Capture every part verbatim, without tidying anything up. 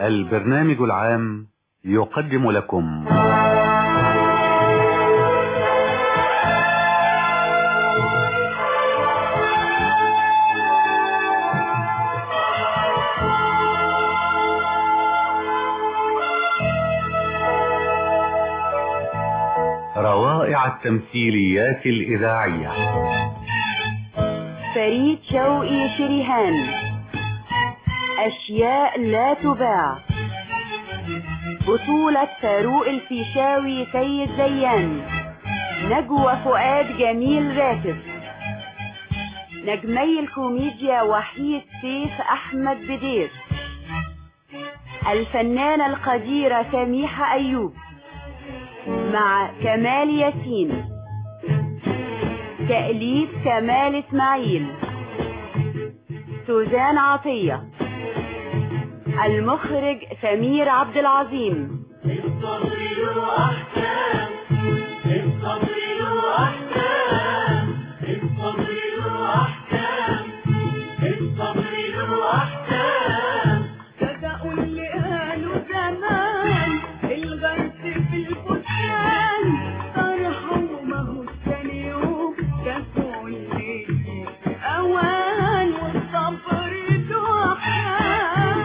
البرنامج العام يقدم لكم روائع التمثيليات الإذاعية. فريد شوقي شريهان، أشياء لا تباع. بطولة فاروق الفيشاوي سيد زيان، نجوى فؤاد جميل راتب. نجمي الكوميديا وحيد سيف أحمد بدير. الفنانة القديرة سميحة أيوب مع كمال ياسين. تأليف كمال إسماعيل. سوزان عطية. المخرج سمير عبد العظيم. الصبر له أحكام، الصبر له أحكام، الصبر له أحكام، الصبر له أحكام. صدقوا اللي قالوا زمان، الغرس في البستان فرحوا ما هو ثاني يوم كسوا الليل أوان. والصبر له أحكام،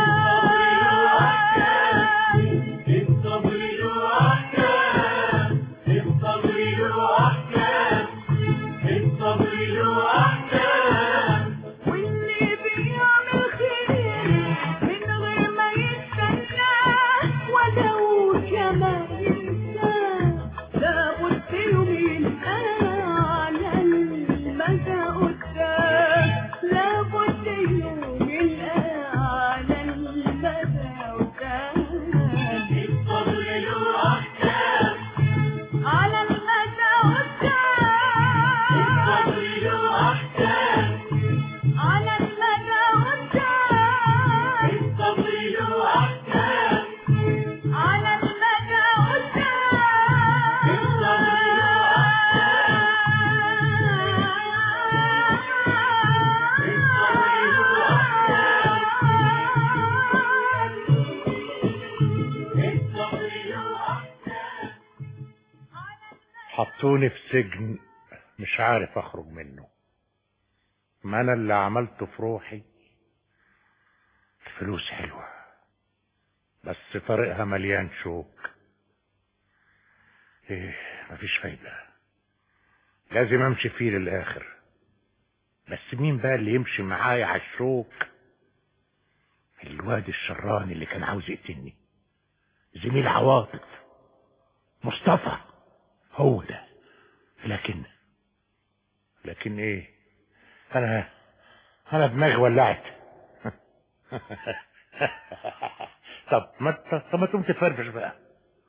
الصبر له أحكام، الصبر له أحكام، الصبر له أحكام. واللي بيعمل خير من غير ما يستناه ولو كمان ينساه لابد يوم يلقاه على المدى قدام، لابد يوم يلقاه على المدى قدام. الصبر له أحكام على المدى قدام، الصبر له أحكام على المدى قدام، الصبر له أحكام على المدى قدام، الصبر حطوني في سجن مش عارف اخرج منه. ما انا اللي عملته في روحي. الفلوس حلوة بس طريقها مليان شوك. ايه مفيش فايدة، لازم امشي فيه للاخر. بس مين بقى اللي يمشي معايا على الشوك؟ الواد الشراني اللي كان عاوز يقتلني، زميل عواطف، مصطفى، هو ده. لكن لكن ايه، انا انا دماغي ولعت. طب ما طب ما تقوم تفرفش بقى.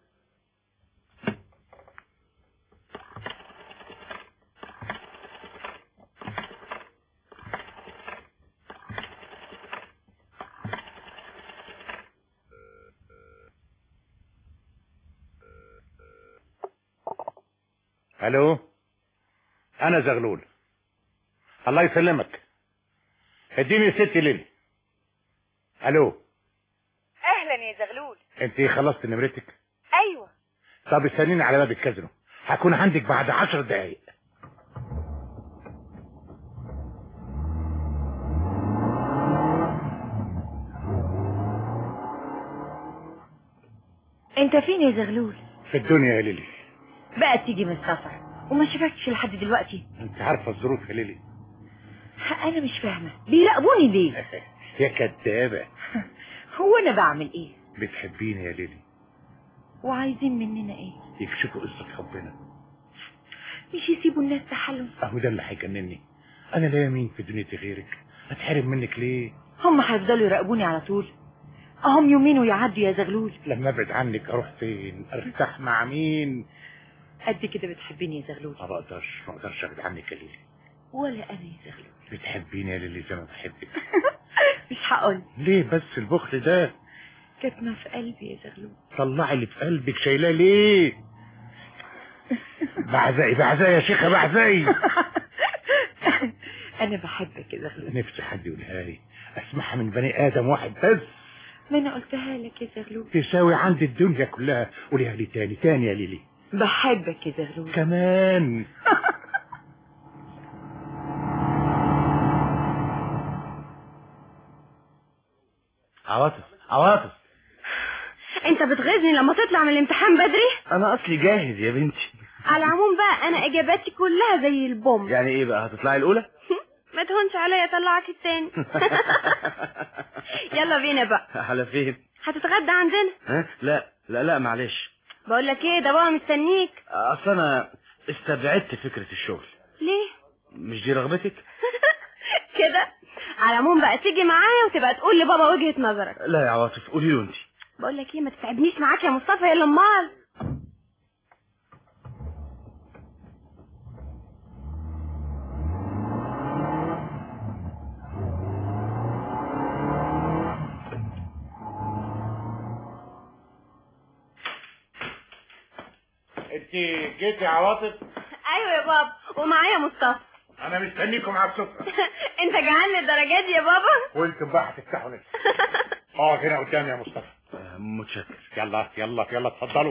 الو، انا زغلول. الله يسلمك، اديني ستي ليلي. الو. اهلا يا زغلول. انت خلصت نمرتك؟ ايوه. طب استنيني على باب الكازينو، هكون عندك بعد عشر دقايق. انت فين يا زغلول؟ في الدنيا يا ليلي. بقى تيجي من السفر وما شفتش لحد دلوقتي؟ انت عارفه الظروف يا ليلي. انا مش فاهمه بيراقبوني ليه؟ يا كدابه. هو انا بعمل ايه؟ بتحبيني يا ليلي. وعايزين مننا ايه؟ يكشفوا قصه حبنا، مش يسيبوا الناس تحلم. اهو ده اللي هيجنني. انا ليا مين في دنيتي غيرك؟ هتحرم منك ليه؟ هم هيفضلوا يراقبوني على طول؟ اهم يومين ويعدوا يا زغلول. لما ابعد عنك اروح فين؟ ارتاح مع مين؟ قد كده بتحبيني يا زغلول؟ ما بقدرش ما اقدرش ابعد عنك يا ليلي. ولا انا يا زغلول. بتحبيني يا ليلي زي ما بحبك. مش هقول. ليه بس البخل ده؟ كاتمه في قلبي يا زغلول. طلعي اللي في قلبك، شايلاه ليه؟ بعزقي بعزقي يا شيخه بعزقي. انا بحبك يا زغلول. نفسي حد يقولها لي، اسمعها من بني ادم واحد بس. ما انا قلتها لك يا زغلول. تساوي عند الدنيا كلها. قوليها لي تاني تاني يا ليلي. بحبك يا زغلول. كمان. عواطف عواطف، انت بتغيظني لما تطلع من الامتحان بدري. انا اصلي جاهز يا بنتي. على العموم بقى انا اجاباتي كلها زي البوم. يعني ايه بقى، هتطلعي الاولى؟ ما تهونش عليا اطلعك التاني. يلا بينا بقى. على فين؟ هتتغدى عندنا؟ ها؟ لا لا لا معلش. بقول لك ايه، ده بابا مستنيك. اصل انا استبعدت فكرة الشغل. ليه؟ مش دي رغبتك؟ كده. على العموم بقى تيجي معايا وتبقى تقول لبابا وجهة نظرك. لا يا عواطف، قولي له انت. بقول لك ايه، ما تتعبنيش معاك يا مصطفى يا امال. انت جيتي يا عواطف؟ ايوه يا بابا، ومعايا مصطفى. انا مستنيكم على السفره. انت جعان للدرجه دي يا بابا؟ وانتم بقى هتفتحوا نفسي. اقعد هنا قدامي يا مصطفى. متشكر. يلا يلا يلا اتفضلوا.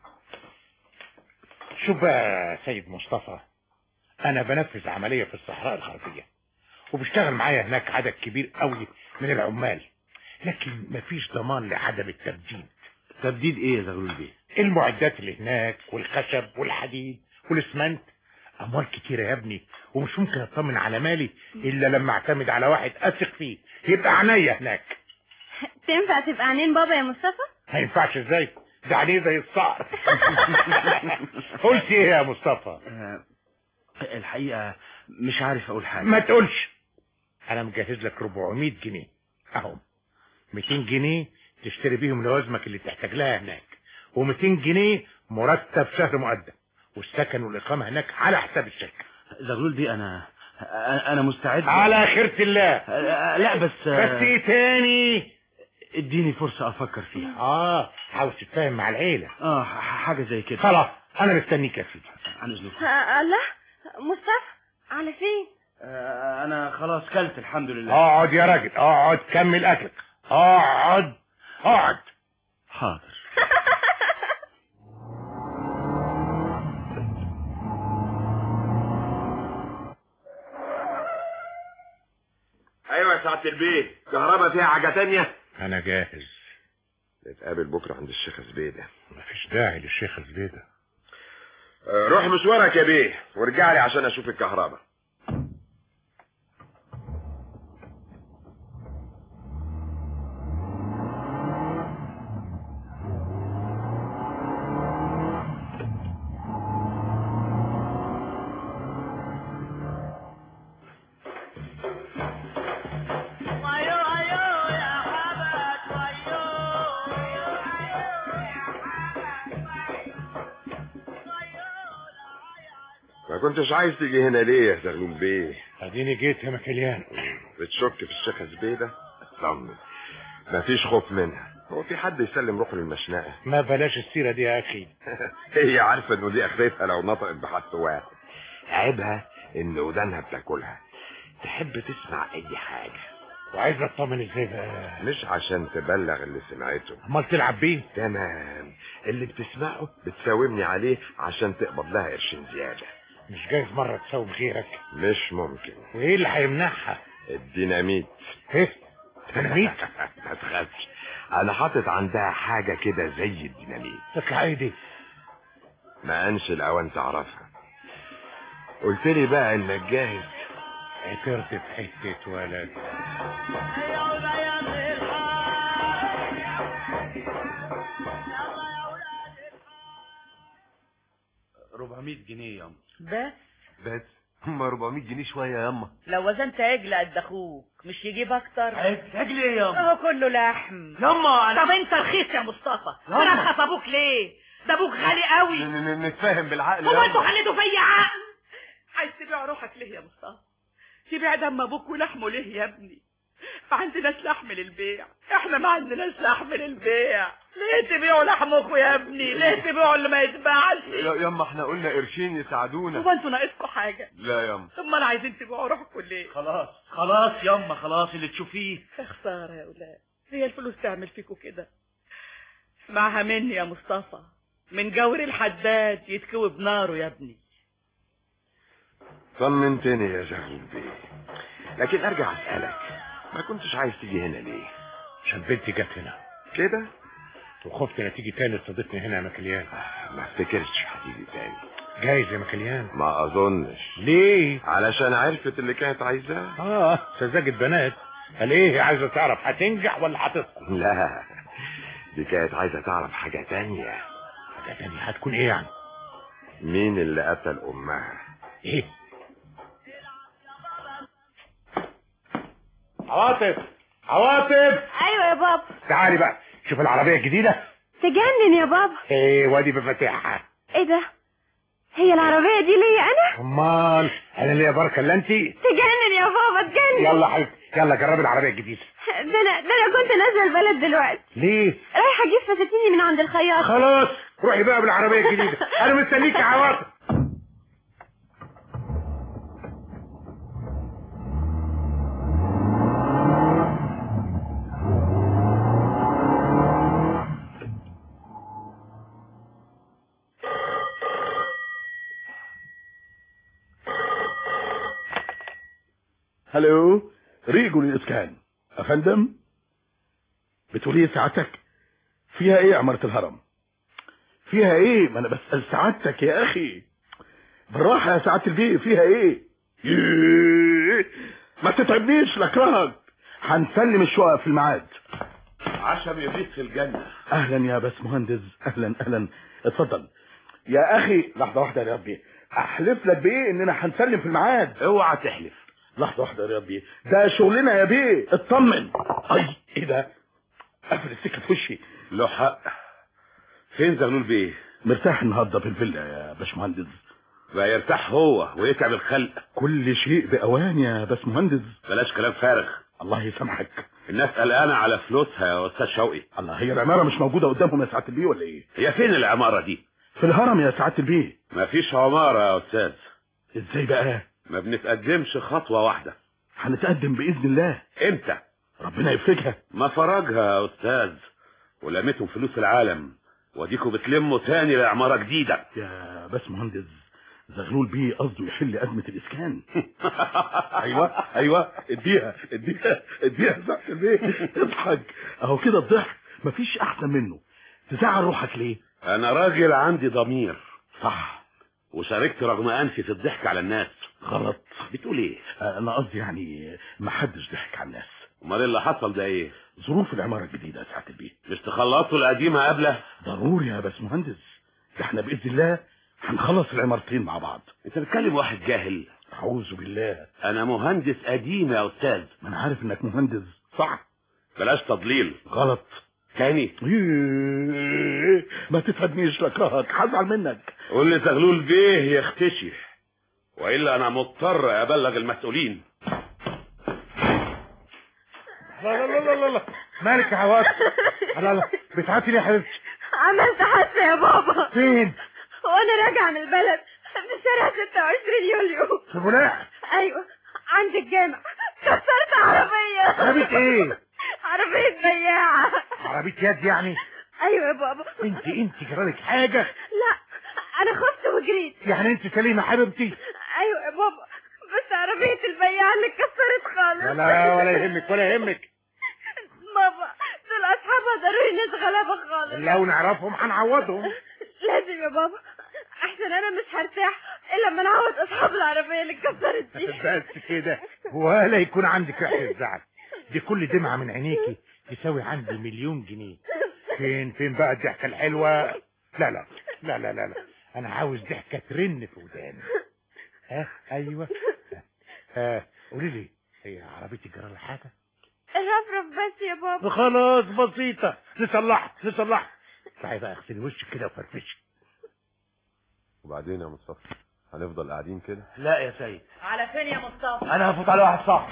شوف بقى يا سيد مصطفى، انا بنفذ عمليه في الصحراء الغربيه وبيشتغل معايا هناك عدد كبير قوي من العمال، لكن مفيش ضمان لعدم التبديد. تبديد ايه يا زغلول بيه؟ المعدات اللي هناك والخشب والحديد والاسمنت اموال كتيره يا ابني، ومش ممكن اطمن على مالي الا لما اعتمد على واحد اثق فيه يبقى عينيا هناك. تنفع تبقى عينين بابا يا مصطفى؟ ما ينفعش ازاي؟ ده عينيه زي الصقر. قلت ايه يا مصطفى؟ أه الحقيقة مش عارف اقول حاجة. ما تقولش. انا مجهز لك أربعمية جنيه اهو. ميتين جنيه تشتري بيهم لوازمك اللي تحتاج لها هناك، وميتين جنيه مرتب شهر مقدم، والسكن والاقامه هناك على حساب الشركه. زغلول بيه انا انا مستعد. على خيرة الله. لا بس بس ايه تاني؟ اديني فرصة افكر فيها. اه عاوز تتفاهم مع العيلة؟ اه حاجة زي كده. خلاص انا مستنيك يا سيدي. عن اذنك. آه الله، مصطفى على فين؟ آه انا خلاص كلت الحمد لله. اقعد يا راجل، اقعد كمل اكلك. اقعد اقعد. حاضر. ايوه يا سعاده البيه، كهرباء فيها حاجه تانية؟ انا جاهز. نتقابل بكره عند الشيخ زبيده. مفيش داعي للشيخ زبيده. أه روح مشوارك يا بيه وارجع لي عشان اشوف الكهرباء. ما كنتش عايز تيجي هنا ليه يا زغلول بيه؟ اديني جيت يا مكليان. بتشك في الشيخ زبيده؟ اطمن، مفيش خوف منها. هو في حد يسلم روحه للمشنقه؟ ما بلاش السيره دي يا اخي. هي عارفه انه دي اخرتها لو نطقت بحرف واحد. عيبها ان ودانها بتاكلها، تحب تسمع اي حاجه. وعايز اطمن ازاي بقى؟ مش عشان تبلغ اللي سمعته، امال تلعب بيه؟ تمام. اللي بتسمعه بتساومني عليه عشان تقبض لها قرشين زياده. مش جايز مرة تساوم غيرك؟ مش ممكن. وايه اللي هيمنعها؟ الديناميت. ايه؟ ديناميت؟ ما تخافش، انا حاطط عندها حاجة كده زي الديناميت. تطلع ايه دي؟ ما انش الاوان تعرفها. قلت لي بقى انك جاهز. عثرت في حتة ولد. أربعمية جنيه ياما. بس بس هم أربعمية جنيه شوية ياما. لو وزنت عجل قد اخوك مش يجيب اكتر؟ عجل عجل ايه ياما؟ اهو كله لحم ياما. أنا... طب انت رخيص يا مصطفى، رخص ابوك ليه؟ ده ابوك غالي قوي. نتفاهم بالعقل. هو انتوا خليتوا فيا عقل؟ عايز تبيع روحك ليه يا مصطفى؟ تبيع دم ابوك ولحمه ليه يا ابني؟ ما عندناش لحم للبيع، احنا ما عندناش لحم للبيع. ليه تبيعوا لحمكم يا ابني؟ ليه تبيعوا اللي ما يتباعش؟ ياما احنا قلنا قرشين يساعدونا. هو انتوا ناقصكم حاجه؟ لا ياما. امال عايزين تبيعوا روحكم ليه؟ خلاص خلاص ياما، خلاص اللي تشوفيه. يا خساره يا اولاد، هي الفلوس تعمل فيكوا كده؟ اسمعها مني يا مصطفى، من جور الحداد يتكوي بناره يا ابني. طمنتني يا زغلول بيه، لكن ارجع اسالك، ما كنتش عايز تيجي هنا ليه؟ عشان بنتي جت هنا كده وخفت انها تيجي تاني تستضيفني هنا يا مكليان. ما افتكرش هتيجي تاني. جايز يا مكليان؟ ما اظنش. ليه؟ علشان عرفت اللي كانت عايزاه. اه سذاجة بنات. قال ايه عايزه تعرف هتنجح ولا هتسقط؟ لا دي كانت عايزه تعرف حاجه تانية. حاجه تانية هتكون ايه يعني؟ مين اللي قتل امها؟ ايه؟ عواطف عواطف ايوه يا بابا. تعالي بقى شوف العربيه الجديده. تجنن يا بابا. ايه وادي بمفاتيحها. ايه ده؟ هي العربيه دي ليا انا؟ امال انا ليا بركه الا انت؟ تجنن يا بابا تجنن. يلا حبيبتي يلا جربي العربيه الجديده. ده انا ده انا كنت نازله البلد دلوقتي. ليه؟ رايحه اجيب فساتيني من عند الخياط. خلاص روحي بقى بالعربيه الجديده. انا مستنيك يا عواطف. هلو ريجو للإسكان أفندم. بتقول ايه سعادتك؟ فيها ايه عمارة الهرم؟ فيها ايه؟ ما انا بسأل سعادتك يا اخي بالراحة يا سعادة البيه. فيها ايه؟ ييه. ما تتعبنيش لاكرهك. هنسلم الشقق في الميعاد. عشم يضيف في الجنة. اهلا يا بس مهندس. اهلا اهلا اتفضل يا اخي. لحظة واحدة يا ربي، احلف لك بايه اننا هنسلم في الميعاد. اوعى تحلف. لحظة واحدة يا ربي، ده شغلنا يا بيه. اطمن. اي ايه ده؟ قفل السكة في وشي. له حق. فين زغلول بيه؟ مرتاح النهارده في الفيلا يا باشمهندس. بقى يرتاح هو ويتعب الخلق. كل شيء بأوان يا باشمهندس. بلاش كلام فارغ. الله يسامحك. الناس قلقانه على فلوسها يا استاذ شوقي. الله، هي العمارة مش موجودة قدامهم يا سعادة البيه ولا ايه؟ هي فين العمارة دي؟ في الهرم يا سعادة البيه. مفيش عمارة يا استاذ. ازاي بقى؟ ما بنتقدمش خطوة واحدة. هنتقدم بإذن الله. امتى؟ ربنا يفرجها. ما فرجها يا استاذ، ولمتهم فلوس العالم وديكوا بتلموا تاني لعمارة جديدة. يا باشمهندس زغلول بيه قصده يحل أزمة الإسكان. ايوه ايوه اديها اديها اديها يا سعادة البيه. اضحك اهو كده. الضحك مفيش احسن منه. تزعل روحك ليه؟ انا راجل عندي ضمير. صح. وشاركت رغم انفي في الضحك على الناس. غلط. بتقول ايه؟ انا قصدي يعني ما حدش ضحك على الناس. امال اللي حصل ده ايه؟ ظروف العمارة الجديدة يا سعادة البيه. مش تخلصوا القديمة قبله؟ ضروري يا باشمهندس، ده احنا بإذن الله هنخلص العمارتين مع بعض. انت بتكلم واحد جاهل. اعوذ بالله. انا مهندس قديم يا استاذ. ما انا عارف انك مهندس. صح. بلاش تضليل. غلط. تاني. ما تفهمنيش لاكرهك، هزعل منك. قول لي زغلول بيه يختشي، والا انا مضطر ابلغ المسؤولين. لا لا لا لا لا مالك يا عواطف؟ لا لا بتعافي ليه يا حبيبتي؟ عملت حادثه يا بابا. فين؟ وانا راجعه من البلد في شارع ستة وعشرين يوليو. في بولاق؟ ايوه عند الجامع. كسرت عربيه. عربيه ايه؟ عربيه بياعه. عربيه يد يعني؟ ايوه يا بابا. انت انت جرالك حاجه؟ لا انا خفت وجريت. يعني انت سليمه حبيبتي؟ ايوه يا بابا، بس عربيه البياع اللي اتكسرت خالص. لا ولا يهمك ولا يهمك. بابا دول اصحابها ضروري ناس غلابه خالص. لو نعرفهم هنعوضهم. لازم يا بابا، احسن انا مش هرتاح الا لما نعوض اصحاب العربيه اللي اتكسرت دي. بس كده ولا يكون عندك ريحه زعل. دي كل دمعه من عينيكي تساوي عندي مليون جنيه. فين فين بقى الضحكه الحلوه؟ لا لا لا لا لا, لا. انا عاوز ضحكه ترن في وداني. ها ايوه. ها قولي لي، هي عربيتي جرى لها حاجه؟ الرفرف بس يا بابا. خلاص بسيطه، نصلحها نصلحها. تعالي بقى اغسلي وشك كده وفرفشي. وبعدين يا مصطفى هنفضل قاعدين كده؟ لا يا سيد. على فين يا مصطفى؟ انا هفوت على واحد صاحبي.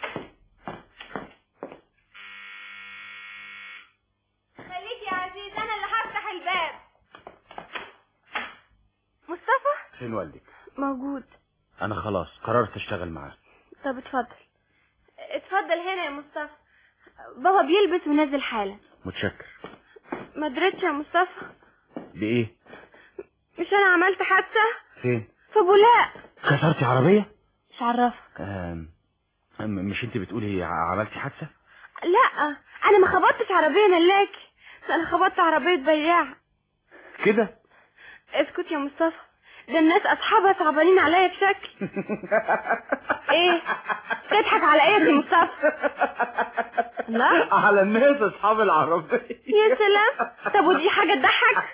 خليك يا عزيز، انا اللي هفتح الباب. مصطفى فين والدك؟ موجود. انا خلاص قررت اشتغل معاه. طب اتفضل اتفضل هنا يا مصطفى. بابا بيلبس ونازل حالا. متشكر. ما درتش يا مصطفى؟ بايه؟ مش انا عملت حادثه؟ فين؟ في بولاق. كسرتي عربيه؟ مش عرفك. آم... مش انت بتقولي عملتي حادثه؟ لا انا ما خبطتش عربيه ملاكي، انا خبطت عربيه بياع. كده؟ اسكت يا مصطفى، ده الناس اصحابها صعبانين عليا بشكل. ايه تضحك على ايه يا مصطفى؟ لا على الناس اصحاب العربيه. يا سلام، طب ودي حاجه تضحك؟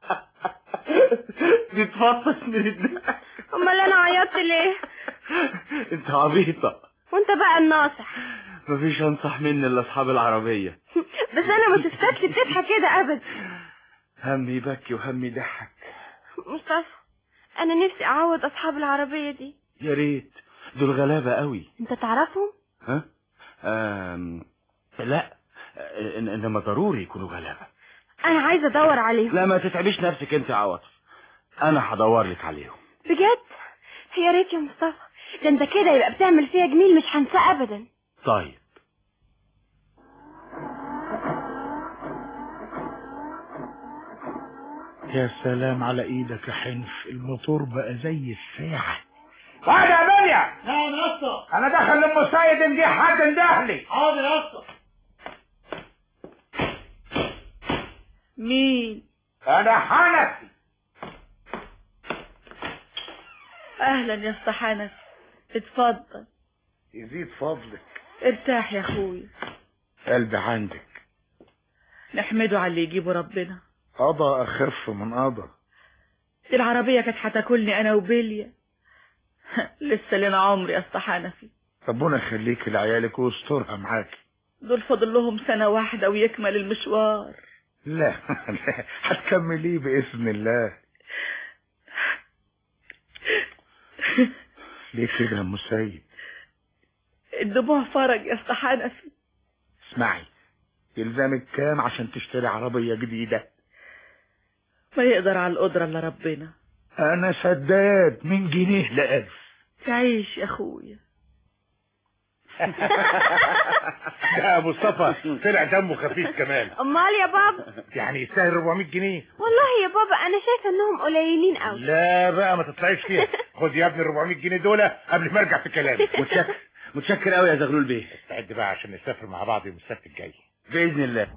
دي تفطس من الضحك. امال انا عيطت ليه؟ انت عبيطه. وانت بقى الناصح. مفيش انصح مني الا اصحاب العربيه. بس انا ما شفتكش بتضحك كده ابدا. همي بكي وهمي ضحك. مصطفى انا نفسي اعوض اصحاب العربيه دي. يا ريت، دول غلابه قوي. انت تعرفهم؟ ها؟ آم... لا إن... انما ضروري يكونوا غلابه. انا عايزه ادور عليهم. لا ما تتعبيش نفسك انت يا عواطف، انا هدور لك عليهم. بجد؟ يا ريت يا مصطفى، ده انت كده يبقى بتعمل فيها جميل مش هنساه ابدا. طيب. يا سلام على ايدك يا حنف، الموتور بقى زي الساعه. واحد يا بنيا. نعم يا اسطى. انا داخل لام سيد نجيب حد ندهلي. حاضر يا اسطى. مين؟ انا حنفي. اهلا يا اسطى حنفي، اتفضل. يزيد فضلك. ارتاح يا اخويا. قلبي عندك. نحمده على اللي يجيبه ربنا. قضى اخف من قضى. دي العربيه كانت هتاكلني انا وبيليا. لسه لنا عمر يا اسطى حنفي. ربنا يخليك لعيالك ويسترها معاكي. دول فاضل لهم سنه واحده ويكمل المشوار. لا لا هتكمليه باذن الله. ليه كده يا ام سيد؟ الدموع فرج يا اسطى حنفي. اسمعي، يلزمك كام عشان تشتري عربيه جديده؟ ما يقدر على القدره الا ربنا. انا سداد من جنيه لألف. تعيش يا اخويا. يا مصطفى طلع دمه خفيف كمان. امال يا بابا؟ يعني يستاهل أربعمية جنيه. والله يا بابا انا شايفه انهم قليلين قوي. لا بقى ما تطلعيش فيها. خد يا ابني ال أربعمية جنيه دول قبل ما ارجع في كلامي. متشكر متشكر قوي يا زغلول بيه. استعد بقى عشان نسافر مع بعض يوم السبت الجاي باذن الله.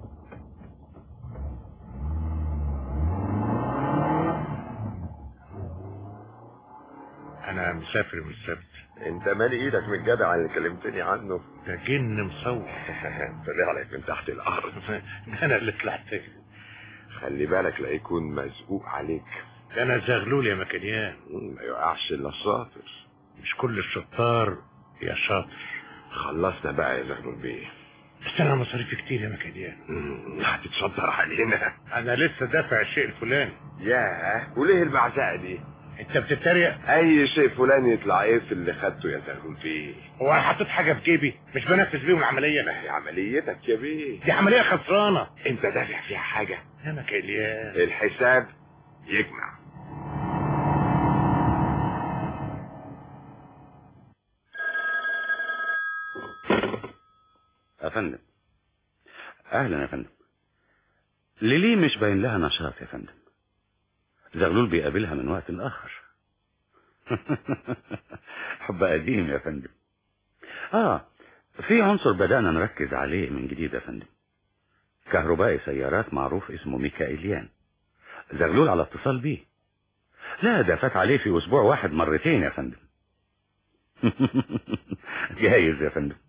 انا مسافر يوم السبت. انت مالي ايدك من الجدع اللي كلمتني عنه؟ ده جن مصور. طلع لك من تحت الارض. انا اللي طلعت. خلي بالك لا يكون مزقوق عليك. ده انا زغلول يا مكانيان. ما يقعش الا الشاطر. مش كل الشطار يا شاطر. خلصنا بقى يا زغلول بيه. بس انا مصاريفي كتير يا مكانيان. هتتصدر علينا. انا لسه دافع الشيء الفلاني. ياه، وليه البعزقه دي؟ انت بتتريق؟ اي شيء فلاني يطلع ايه في اللي خدته يا زغلول بيه؟ هو انا حطيت حاجه في جيبي؟ مش بنفذ بيهم العمليه. ما هي عمليتك يا بيه. دي عمليه خسرانه. انت دافع فيها حاجه يا مكانيان؟ الحساب يجمع. يا فندم. اهلا يا فندم. ليلي مش باين لها نشاط يا فندم. زغلول بيقابلها من وقت لاخر. حب قديم يا فندم. اه في عنصر بدأنا نركز عليه من جديد يا فندم. كهربائي سيارات معروف اسمه ميكائيليان. زغلول على اتصال بيه. لا ده فات عليه في اسبوع واحد مرتين يا فندم. جايز يا فندم.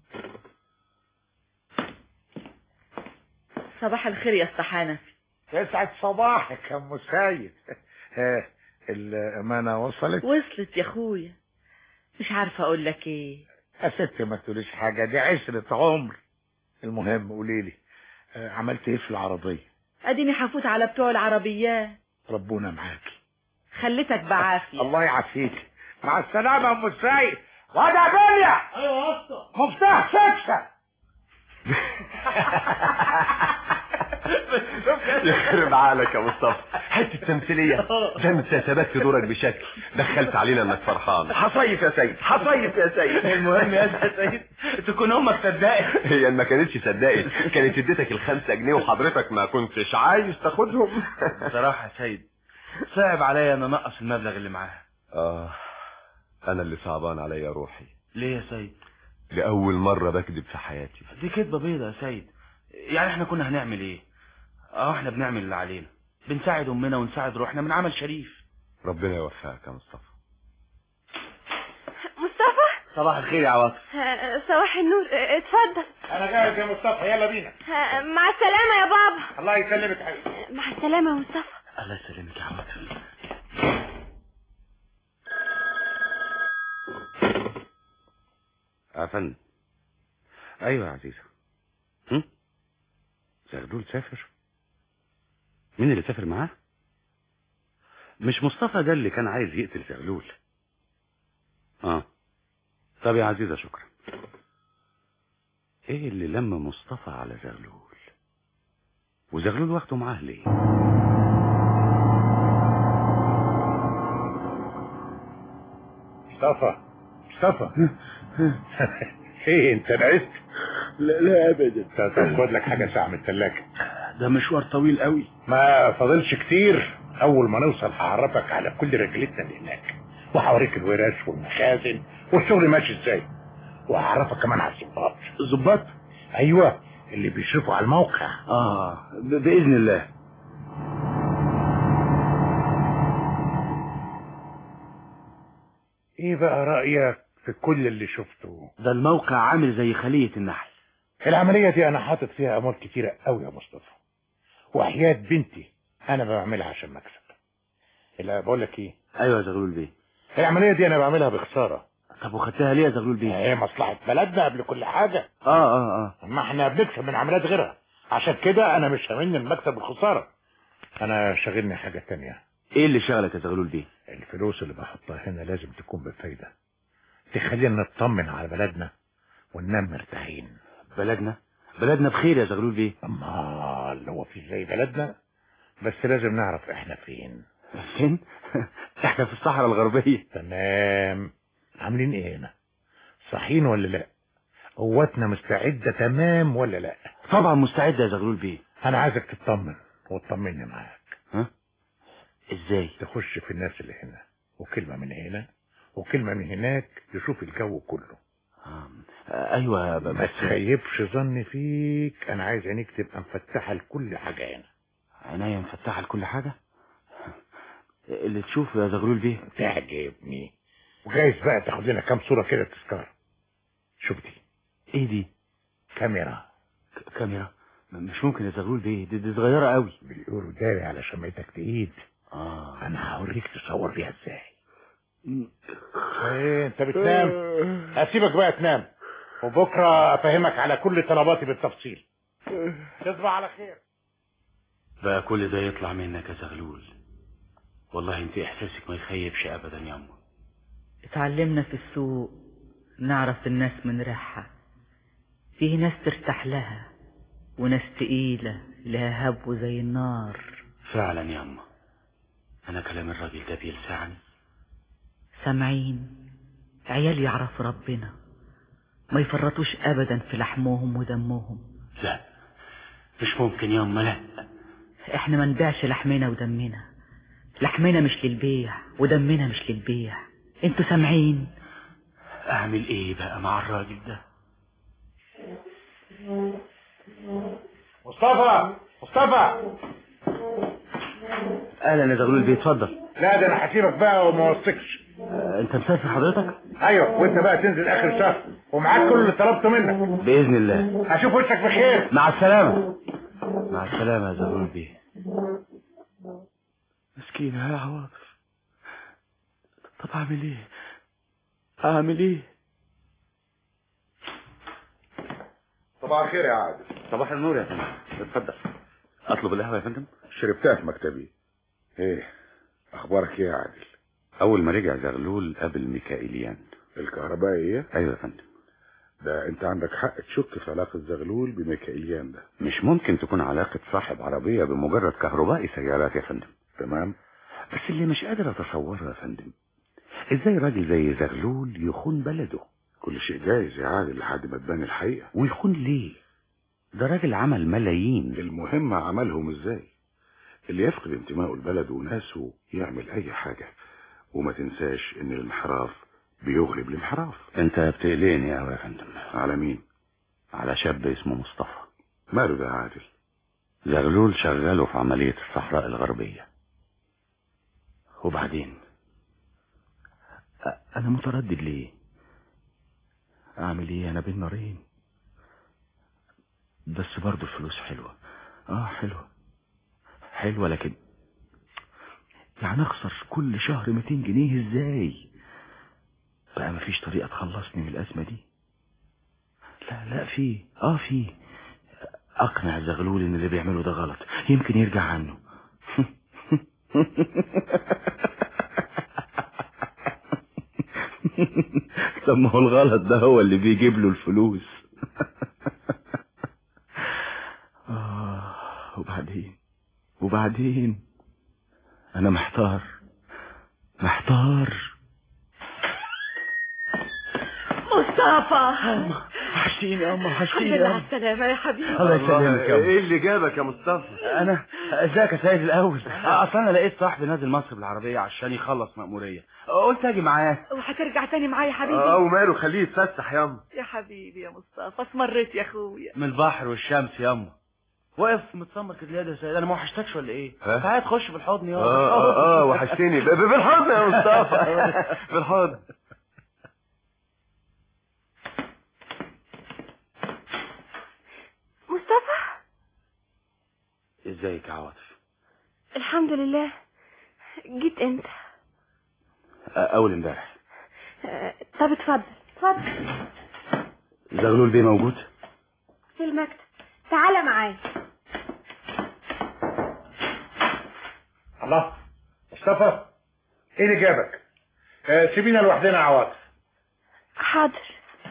صباح الخير يا اسطى حنفي. يسعد صباحك يا ام سيد. ها الامانه وصلت؟ وصلت يا اخويا. مش عارفه اقول لك ايه يا ست. ما تقوليش حاجه، دي عشره عمر. المهم قولي لي عملت ايه في العربيه؟ اديني هفوت على بتوع العربيات. ربنا معاكي. خليتك بعافيه. الله يعافيك. مع السلامه يا ام السيد. واد يا بليا. ايوه يا اسطى. مفتاح سكسه. يخرب عقلك يا مصطفى، حته تمثيليه. ده انت ثبت دورك بشكل دخلت علينا انك فرحان. حصيف يا سيد، حصيف يا سيد. المهم يا سيد تكون امك صدقت. هي ما كانتش صدقت، كانت اديتك الخمسة جنيه وحضرتك ما كنتش عايز تاخدهم. بصراحه يا سيد صعب عليا ان انقص المبلغ اللي معاها. اه انا اللي صعبان عليا روحي. ليه يا سيد؟ لاول مره بكذب في حياتي. دي كدبه بيضه يا سيد. يعني احنا كنا هنعمل ايه؟ اه احنا بنعمل اللي علينا، بنساعد امنا ونساعد روحنا من عمل شريف. ربنا يوفقك يا مصطفى. مصطفى صباح الخير يا عواطف. صباح النور، اتفضل. انا جاهز يا مصطفى، يلا بينا. مع السلامة يا بابا. الله يسلمك يا حبيبي. مع السلامة يا مصطفى. الله يسلمك يا عواطف. يا فندم. ايوه يا عزيزة. هم؟ زغلول سافر؟ مين اللي سافر معاه؟ مش مصطفى ده اللي كان عايز يقتل زغلول؟ اه طب يا عزيزة شكرا. ايه اللي لما مصطفى على زغلول وزغلول واخده معاه ليه؟ مصطفى مصطفى ايه انت نعست؟ لا لا ابدا. تاخد لك حاجه ساعه من الثلاجه. ده مشوار طويل قوي. ما فاضلش كتير، اول ما نوصل هعرفك على كل رجلتنا اللي هناك، وهوريك الورش والمخازن والشغل ماشي ازاي، وهعرفك كمان على الظباط. الظباط؟ ايوه اللي بيشرفوا على الموقع. اه ب- باذن الله. ايه بقى رايك في كل اللي شفته؟ ده الموقع عامل زي خلية النحل. العمليه دي انا حاطط فيها اموال كتيره قوي يا مصطفى، وحياه بنتي انا بعملها عشان مكسب. اللي بقول لك ايه؟ ايوه يا زغلول بيه. العمليه دي انا بعملها بخساره. طب وخدتها ليه يا زغلول بيه؟ هي مصلحه بلدنا قبل كل حاجه. اه اه اه ما احنا بنكسب من عمليات غيرها، عشان كده انا مش هاممني المكسب والخساره. انا شاغلني حاجه تانية. ايه اللي شغلك يا زغلول بيه؟ الفلوس اللي بحطها هنا لازم تكون بفايده، تخلينا نطمن على بلدنا وننام مرتاحين. بلدنا؟ بلدنا بخير يا زغلول بيه. امال هو في زي بلدنا؟ بس لازم نعرف احنا فين. فين؟ احنا في الصحراء الغربيه. تمام. عاملين ايه هنا؟ صحيين ولا لا؟ قواتنا مستعده تمام ولا لا؟ طبعا مستعده يا زغلول بيه. انا عايزك تطمن وتطمني معاك. ها؟ ازاي؟ تخش في الناس اللي هنا، وكلمه من هنا وكلمه من هناك، تشوف الجو كله. آه. ايوه ب- ما بس تخيبش ظني فيك، انا عايز عينيك تبقى مفتحه لكل حاجه هنا. عينيا مفتحه لكل حاجه اللي تشوفه يا زغلول بيه. تعجبني. وجايز بقى تاخد لنا كام صوره كده تذكار. شوف دي. ايه دي؟ كاميرا. ك- كاميرا؟ م- مش ممكن يا زغلول بيه، دي, دي صغيره قوي. بيقولوا داري على شمعتك تقيد. اه انا هوريك تصور بيها ازاي. ايه انت بتنام؟ هسيبك بقى تنام، وبكره افهمك على كل طلباتي بالتفصيل. تصبح على خير. بقى كل ده يطلع منك يا زغلول؟ والله انت احساسك ما يخيبش ابدا يا امه. اتعلمنا في السوق نعرف الناس من ريحها. فيه ناس ترتاح لها وناس تقيلة لها هبو زي النار. فعلا يا امه، انا كلام الراجل ده بيلسعني. سامعين؟ عيال يعرفوا ربنا ما يفرطوش ابدا في لحمهم ودمهم. لا مش ممكن يا امه، لا. احنا ما نبيعش لحمنا ودمنا، لحمنا مش للبيع ودمنا مش للبيع. انتوا سامعين؟ اعمل ايه بقى مع الراجل ده؟ مصطفى مصطفى اهلا يا زغلول بيه، اتفضل. لا ده انا هسيبك بقى وما وثقش. آه، انت مسافر حضرتك؟ ايوه، وانت بقى تنزل اخر شهر ومعاك كل اللي طلبته منك. باذن الله. هشوف وشك بخير. مع السلامه. مع السلامه يا زغلول بيه. مسكينه يا عواطف. طب اعمل ايه؟ اعمل ايه؟ صباح الخير يا عادل. صباح النور يا فندم، اتفضل. اطلب القهوه يا فندم؟ شربتها في مكتبي. ايه اخبارك ايه يا عادل؟ اول ما رجع زغلول قابل ميكائيليان. الكهربائي ايه؟ ايوه يا فندم. ده انت عندك حق تشك في علاقة زغلول بميكائيليان ده. مش ممكن تكون علاقة صاحب عربية بمجرد كهربائي سيارات يا فندم. تمام. بس اللي مش قادر اتصوره يا فندم، ازاي راجل زي زغلول يخون بلده؟ كل شيء جايز يا عادل لحد ما تبان الحقيقة. ويخون ليه؟ ده راجل عمل ملايين. المهم عملهم ازاي. اللي يفقد انتمائه لبلده وناسه يعمل اي حاجة، وما تنساش ان الانحراف بيغلب الانحراف. انت بتقلقني قوي يا فندم. على مين؟ على شاب اسمه مصطفى. ماله ده يا عادل؟ زغلول شغاله في عملية الصحراء الغربية. وبعدين انا متردد ليه؟ اعمل ايه؟ انا بين نارين. بس برضو الفلوس حلوة. اه حلوة حلوة، لكن يعني اخسر كل شهر مئتين جنيه ازاي؟ بقى مفيش طريقة تخلصني من الازمة دي؟ لا لا في اه في اقنع زغلول ان اللي بيعمله ده غلط، يمكن يرجع عنه. طب ما هو الغلط ده هو اللي بيجيب له الفلوس. آه وبعدين وبعدين انا محتار محتار. مصطفى وحشتيني يا أما، وحشتيني الحمد لله يا على السلامة يا حبيبي. الله يسلمك يا أما. ايه اللي جابك يا مصطفى؟ انا ازيك يا سيد الاول؟ اصل انا لقيت صاحبي نازل مصر بالعربيه عشان يخلص مأمورية، قلت اجي معاه. وهترجع تاني معايا يا حبيبي؟ اه وماله، خليه يتفسح ياما. يا حبيبي يا مصطفى اسمريت يا اخويا من البحر والشمس ياما. واقف متسمر كده ليه يا سيد؟ انا ما وحشتكش ولا ايه؟ تعال تخش بالحضن يا اه اه اه وحشتني. بالحضن يا مصطفى. بالحضن. مصطفى ازيك يا عواطف؟ الحمد لله. جيت امتى؟ اول امبارح. آه، طب اتفضل اتفضل. زغلول بيه موجود؟ في المكتب، تعالى معايا. الله مصطفى، ايه اللي جابك؟ آه سيبينا لوحدنا يا عواطف. حاضر.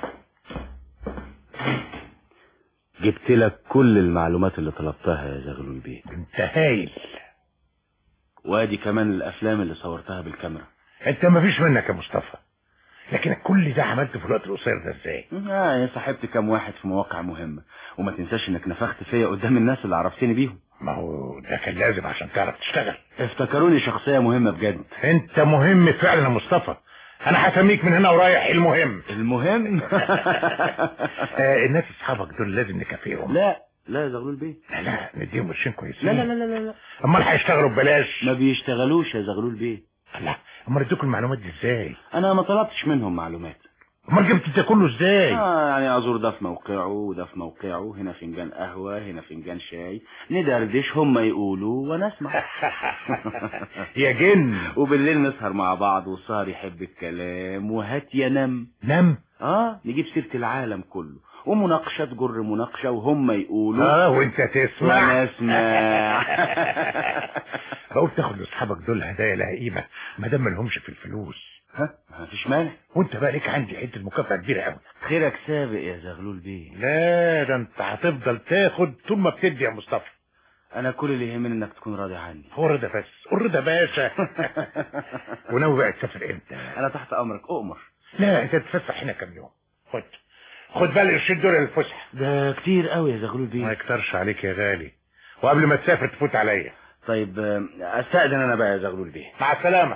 جبت لك كل المعلومات اللي طلبتها يا زغلول بيه. انت هايل. وادي كمان الافلام اللي صورتها بالكاميرا. انت مفيش منك يا مصطفى، لكن كل ده عملته في الوقت القصير ده ازاي؟ اه يا صاحبت كام واحد في مواقع مهمة، وما تنساش انك نفخت فيا قدام الناس اللي عرفتني بيهم. ما هو ده كان لازم عشان تعرف تشتغل. افتكروني شخصية مهمة بجد. انت مهم فعلا يا مصطفى، انا هسميك من هنا ورايح المهم. المهم؟ آه الناس اصحابك دول لازم نكافئهم. لا لا يا زغلول بيه، لا لا نديهم قرشين كويسين. لا لا لا لا لا امال هيشتغلوا ببلاش؟ ما بيشتغلوش يا زغلول بيه. لا امال ادوك المعلومات دي ازاي؟ انا ما طلبتش منهم معلومات. امال جبت ده كله ازاي؟ اه يعني ازور ده في موقعه وده في موقعه، هنا فنجان قهوة هنا فنجان شاي، ندردش هم يقولوا وانا اسمع. يا جن. وبالليل نسهر مع بعض والسهر يحب الكلام وهات يا نم نم. اه نجيب سيرة العالم كله ومناقشة تجر مناقشة وهم يقولوا اه وانت تسمع وانا اسمع. بقول تاخد لاصحابك دول هدايا لها قيمة ما دام ما لهمش في الفلوس. ها مفيش مانع. وانت بقى ليك عندي حته مكافأة كبيرة قوي. خيرك سابق يا زغلول بيه. لا ده انت هتفضل تاخد طول ما بتدي يا مصطفى. انا كل اللي يهمني انك تكون راضي عني. هو رضا بس، رضا باشا. وناوي بقى تسافر امتى؟ انا تحت امرك اؤمر. لا انت تتفسح هنا كام يوم. خد خد بقى القرشين دول للفسحه. ده كتير قوي يا زغلول بيه. ما يكترش عليك يا غالي، وقبل ما تسافر تفوت عليا. طيب استأذن انا بقى يا زغلول بيه. مع السلامة.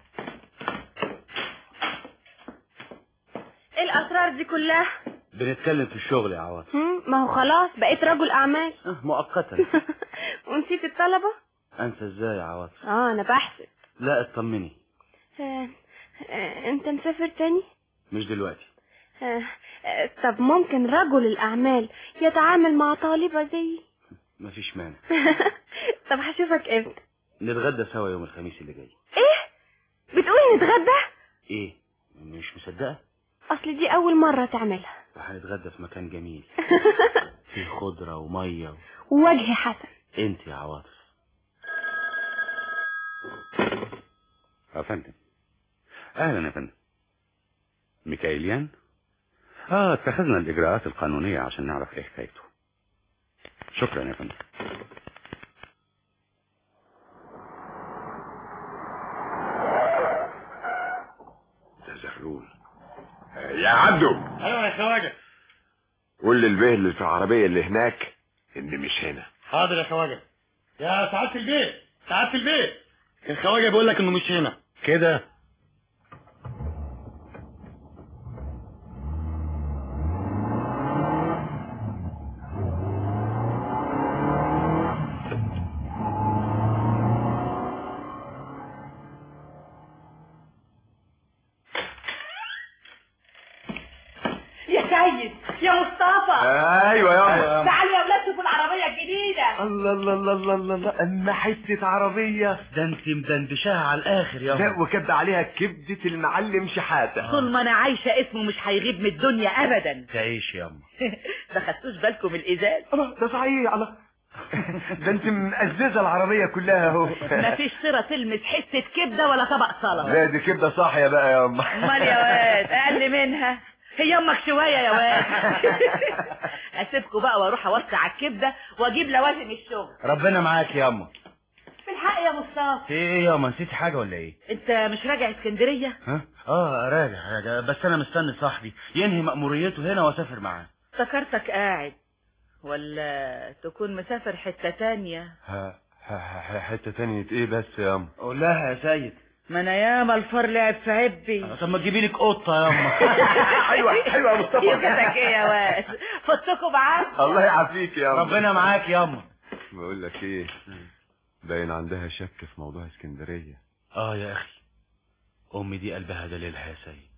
ايه الاسرار دي كلها؟ بنتكلم في الشغل يا عواطف. ما هو خلاص بقيت رجل اعمال. اه مؤقتا. ونسيت الطلبة؟ انسى ازاي يا عواطف؟ اه انا بحسب. لا اطمني. آه. آه. انت مسافر تاني؟ مش دلوقتي. آه. آه. طب ممكن رجل الاعمال يتعامل مع طالبة زي؟ مفيش مانع. طب هشوفك امتى؟ نتغدى سوا يوم الخميس اللي جاي. ايه بتقولي نتغدى؟ ايه مش مصدقه؟ اصل دي اول مرة تعملها. وهنتغدى في مكان جميل فيه خضرة ومية و... ووجه حسن. انت يا عواطف. يا فندم اهلا يا فندم. ميكائيليان؟ اه اتخذنا الاجراءات القانونية عشان نعرف ايه حكايته. شكرا يا فندم. ده زغلول. يا عبدو. ايوه يا خواجه. قول للبيه اللي في العربية اللي هناك ان مش هنا. حاضر يا خواجه. يا سعادة البيه، سعادة البيه، الخواجه بيقول لك انه مش هنا كده. يا سيد يا مصطفى. ايوه يا تعالوا يا ولاد شوفوا العربية الجديدة. الله الله الله الله الله الله اما حته عربيه ده انت مدندشاها على الاخر يا لا وكب عليها كبده المعلم شحاته. طول ما انا عايشه اسمه مش هيغيب من الدنيا ابدا. تعيش يا اما. ما خدتوش بالكم الازاز؟ ده صحيح. الله ده انت مأززه العربيه كلها اهو. مفيش صيره تلمس حته كبده ولا طبق سلطه. لا دي كبده صاحيه بقى يا اما. امال يا واد اقل منها. هي امك شويه يا واد. اسيبكم بقى واروح اوسع الكبده واجيب لوازم الشغل. ربنا معاك يا اما. بالحق يا مصطفى. في ايه يا اما؟ نسيت حاجه ولا ايه؟ انت مش راجع اسكندريه؟ ها اه راجع راجع بس انا مستني صاحبي ينهي مأموريته هنا واسافر معاه. افتكرتك قاعد ولا تكون مسافر حته تانية. ها حته تانية ايه بس يا اما؟ قول لها يا سيد. ما انا ياما الفار لعب في عبي. طب ما تجيبي لك قطه يا اما. ايوه ايوه يا مصطفى. يفتك ايه يا واد؟ فتكوا معاك. الله يعافيك يا اما. ربنا معاك يا اما. بقول لك ايه، باين عندها شك في موضوع اسكندريه. اه يا اخي امي دي قلبها دليلها يا سيد.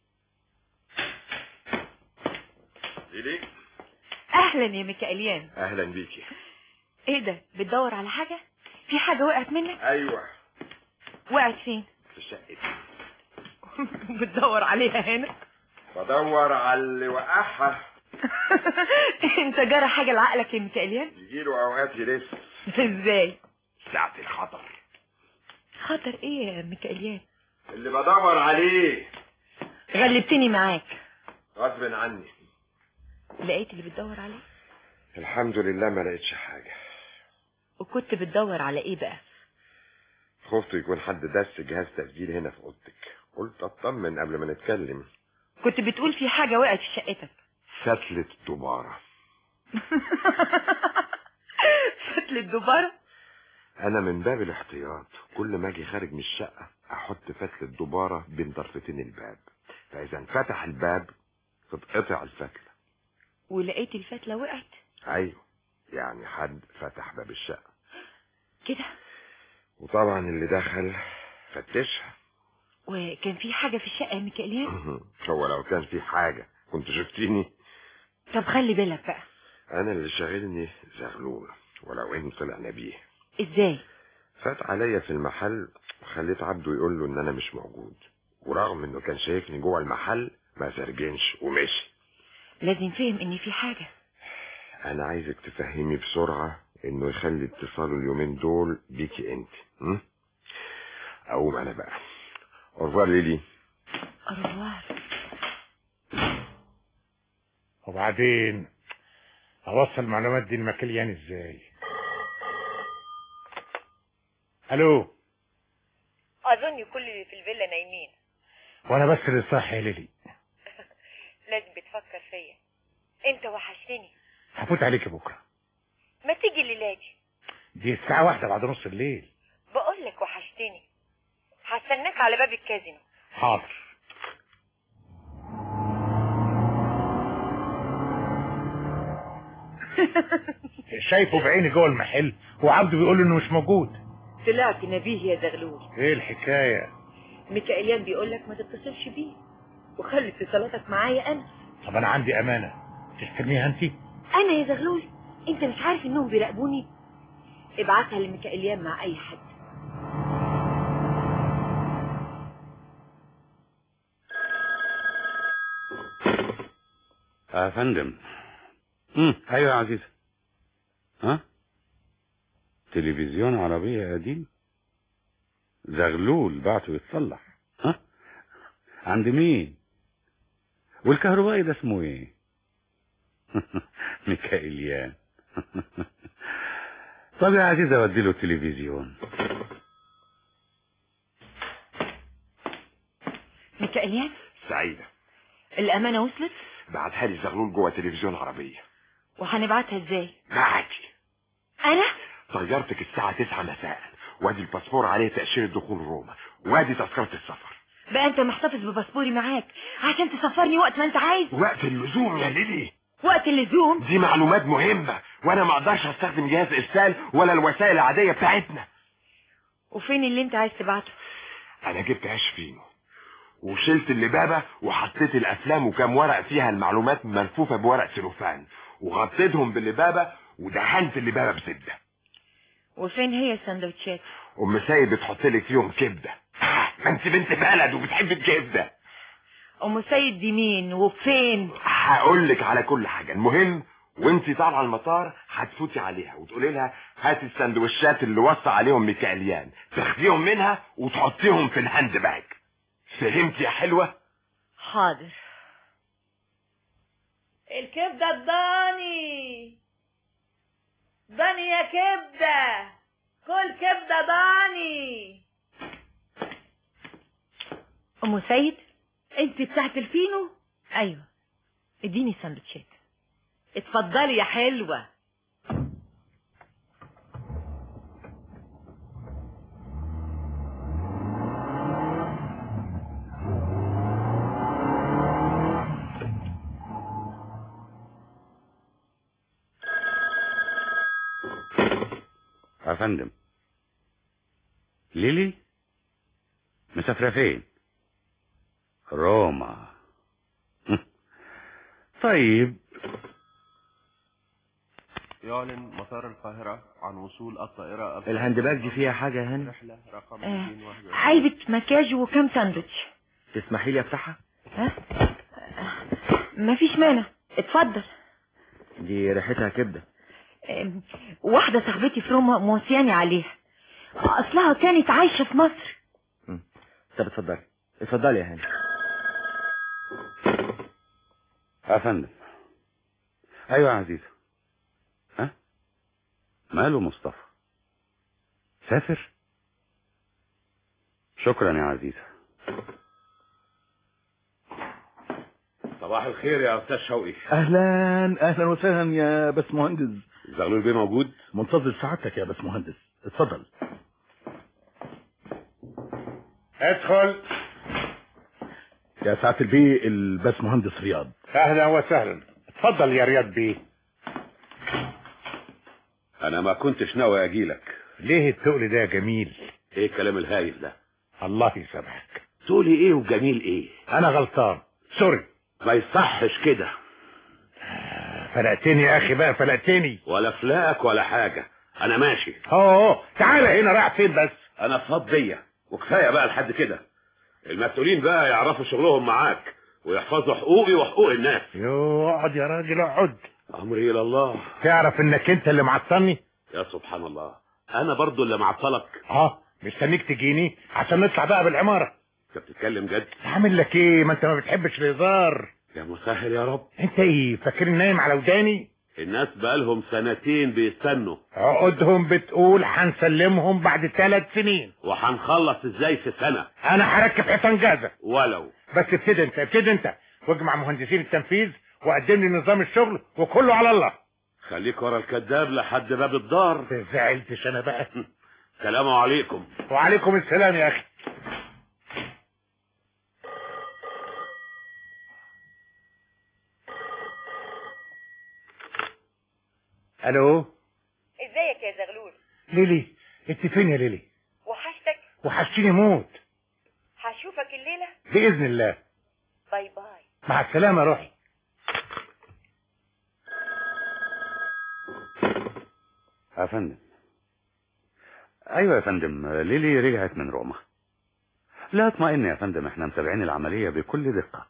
ليه؟ اهلا يا ميكائيليان. اهلا بيكي. ايه ده بتدور على حاجه؟ في حاجه وقعت منك؟ ايوه. وقعت فين؟ في شقتي. بتدور عليها هنا؟ بدور على اللي وقعها. انت جرى حاجه لعقلك يا ميكائيليان؟ يجيله اوقات يلف. ازاي؟ ساعة الخطر. خطر ايه يا ميكائيليان؟ اللي بدور عليه. غلبتني معاك. غصب عني. لقيت اللي بتدور عليه؟ الحمد لله ما لقيتش حاجة. وكنت بتدور على ايه بقى؟ خفت يكون حد دس جهاز تسجيل هنا في اوضتك، قلت اطمن قبل ما نتكلم. كنت بتقول في حاجة وقعت في شقتك. فتلة دبارة. فتلة دبارة؟ انا من باب الاحتياط كل ما اجي خارج من الشقة احط فتلة دبارة بين ضرفتين الباب، فاذا انفتح الباب تتقطع الفتلة. ولقيت الفتلة وقعت؟ ايوه، يعني حد فتح باب الشقة كده. وطبعا اللي دخل فتشها. وكان في حاجة في الشقة يا ميكائيليان؟ هو لو كان في حاجة كنت شفتيني. طب خلي بالك بقى. انا اللي شاغلني زغلول، ولو انه طلع نبيه. ازاي؟ فات عليا في المحل وخليت عبده يقول له ان انا مش موجود، ورغم انه كان شايفني جوه المحل ما سرجنش ومشي. لازم فهم ان في حاجة. انا عايزك تفهمي بسرعة انه يخلي اتصاله اليومين دول بيكي انت. م? اقوم انا بقى. اورفوار ليلي. اورفوار. وبعدين اوصل المعلومات دي لمكليان ازاي؟ الو. اظن كل اللي في الفيلا نايمين. وانا بس اللي صاحي يا ليلي. لازم بتفكر فيا. انت وحشتني. هفوت عليك بكره. ما تيجي الليلاتي؟ دي الساعه واحدة بعد نص الليل. بقول لك وحشتني. هستناك على باب الكازينو. حاضر. شايفه بعيني جوه المحل وعبده بيقول له انه مش موجود. طلعت نبيه يا زغلول. ايه الحكايه؟ ميكائيليان بيقول لك ما تتصلش بيه وخلي اتصالاتك معايا انا. طب انا عندي امانه تستلميها انت. انا يا زغلول؟ انت مش عارف انهم بيراقبوني؟ ابعتها لميكائيليان مع اي حد. يا فندم. امم ايوه يا عزيزة. ها تلفزيون عربية قديم زغلول بعته يتصلح. ها عند مين؟ والكهربائي ده اسمه ايه؟ ميكائيليان. طب يا عزيز اودي له التلفزيون. ميكائيليان سعيدة، الامانه وصلت؟ بعتها لي زغلول جوه تلفزيون عربية. وهنبعتها ازاي؟ معاكي. انا طيارتك الساعة تسعة مساء، وادي الباسبور عليه تأشيرة دخول روما، وادي تذكرة السفر. بقى انت محتفظ بباسبوري معاك عشان تسفرني وقت ما انت عايز؟ وقت اللزوم يا ليلي. وقت اللزوم؟ دي معلومات مهمة، وانا ما اقدرش استخدم جهاز ارسال ولا الوسائل العادية بتاعتنا. وفين اللي انت عايز تبعته؟ انا جبت عيش فينو وشلت اللبابة وحطيت الافلام وكام ورق فيها المعلومات ملفوفة بورق سلوفان، وغطيتهم باللبابة ودهنت اللبابة بزبدة. وفين هي السندوتشات؟ ام سيد بتحط لك فيهم كبدة. ما انت بنت بلد وبتحب الكبدة. ام سيد دي مين وفين؟ هقول لك على كل حاجة. المهم وانت طالعه المطار هتفوتي عليها وتقولي لها هاتي السندوتشات اللي وصى عليهم ميكائيليان، تاخديهم منها وتحطيهم في الهاند باج. فهمتي يا حلوة؟ حاضر. الكبدة الضاني ضاني يا كبدة، كل كبدة ضاني. ام سيد انت بتاعت الفينو؟ ايوه اديني سندوتشات. اتفضلي يا حلوة. يا فندم، ليلي مسافرة فين؟ روما. طيب. يعلن مطار القاهرة عن وصول الطائرة. الهاندباج دي فيها حاجة يا هاني؟ آه. علبة مكياج وكم ساندوتش. تسمحي لي افتحها؟ ها؟ آه. مفيش مانع، اتفضل. دي ريحتها كبدة. آه. واحدة صاحبتي في روما موصياني عليها، اصلها كانت عايشة في مصر. م. طب اتفضلي اتفضلي يا هاني. يا فندم. ايوه يا عزيزة. ها؟ ماله مصطفى؟ سافر؟ شكرا يا عزيزة. صباح الخير يا استاذ شوقي. اهلا اهلا وسهلا يا باشمهندس. زغلول بيه موجود؟ منتظر سعادتك يا باشمهندس، اتفضل. ادخل يا سعادة البيه، الباشمهندس رياض. اهلا وسهلا، اتفضل يا رياض بيه. انا ما كنتش ناوي اجيلك. ليه التقل ده يا جميل؟ ايه الكلام الهايف ده؟ الله يسامحك. تقولي ايه وجميل ايه؟ انا غلطان، سوري. ما يصحش كده. فلقتني يا اخي بقى، فلقتني. ولا فلاك ولا حاجة، انا ماشي. اوه تعالى هنا، رايح فين بس؟ انا فاضية وكفاية بقى لحد كده. المسؤولين بقى يعرفوا شغلهم معاك ويحفظوا حقوقي وحقوق الناس. يو اقعد يا راجل اقعد. امري الى الله. تعرف انك انت اللي معطلني؟ يا سبحان الله، انا برضو اللي معطلك. اه مستنيك تجيني عشان نطلع بقى بالعمارة. انت بتتكلم جد؟ عامل لك ايه؟ ما انت ما بتحبش الهزار. يا مسهل يا رب. انت ايه فاكرني نايم على وداني؟ الناس بقالهم سنتين بيستنوا. عقودهم بتقول هنسلمهم بعد ثلاث سنين. وهنخلص ازاي في سنة؟ انا هركب حيطان جازة. ولو بس ابتدي انت ابتدي انت واجمع مهندسين التنفيذ وقدم لي نظام الشغل وكله على الله. خليك ورا الكذاب لحد باب الدار. زعلتش انا بقى. سلام عليكم. وعليكم السلام يا اخي. الو. ازيك يا زغلول؟ ليلي انت فين يا ليلي؟ وحشتك. وحشتني موت. هشوفك الليلة باذن الله. باي باي. مع السلامة روحي. يا فندم. ايوه يا فندم، ليلي رجعت من روما. لا اطمئن يا فندم، احنا متابعين العملية بكل دقة.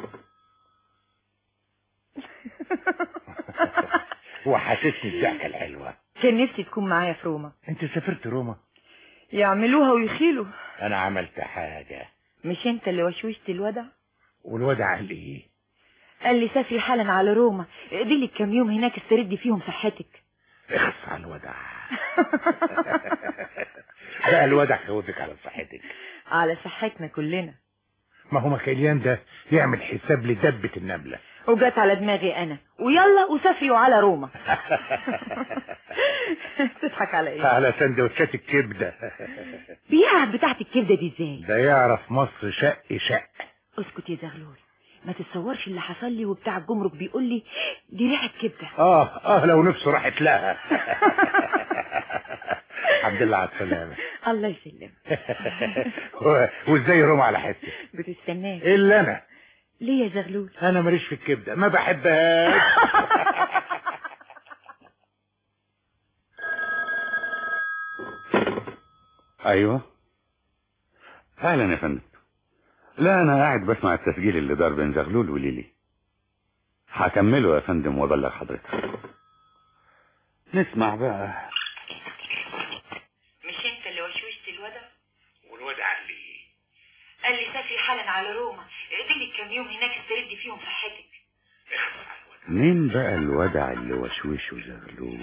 وحشتني الضحكة الحلوة. كان نفسي تكون معايا في روما. انت سافرت روما؟ يعملوها ويخيلوا. انا عملت حاجة؟ مش انت اللي وشوشت الودع؟ والودع قال ايه؟ قال لي سافري حالا على روما، اقضي لك كام يوم هناك استردي فيهم صحتك. اخص على الودع. بقى الودع خوفك على صحتك. على صحتنا كلنا. ما هو مكيليان ده يعمل حساب لدبة النملة. وجات على دماغي انا، ويلا وسافروا على روما. تضحك على ايه؟ على سندوتشات الكبدة. بيعرف بتاعت الكبدة دي ازاي؟ ده يعرف مصر شق شق. اسكت يا زغلول، ما تتصورش اللي حصل لي وبتاع الجمرك بيقول لي دي ريحة كبدة. اه اه لو نفسه راحت لها. الحمد لله على السلامة. الله يسلمك. وازاي روما على حته؟ بتستناك. الا انا. ليه يا زغلول؟ انا ماليش في الكبدة، ما بحبهاش. ايوه اهلا يا فندم. لا انا قاعد بسمع التسجيل اللي دار بين زغلول وليلي. هكمله يا فندم وابلغ حضرتك. نسمع بقى. مش انت اللي وشوشت الودع؟ والودع قال لي قال لي سافري حالا على روما، اقضي لك كام يوم هناك استردي فيهم صحتك. مين بقى الودع اللي وشوشه زغلول؟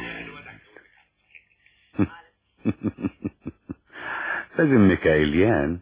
لازم ميكائيليان.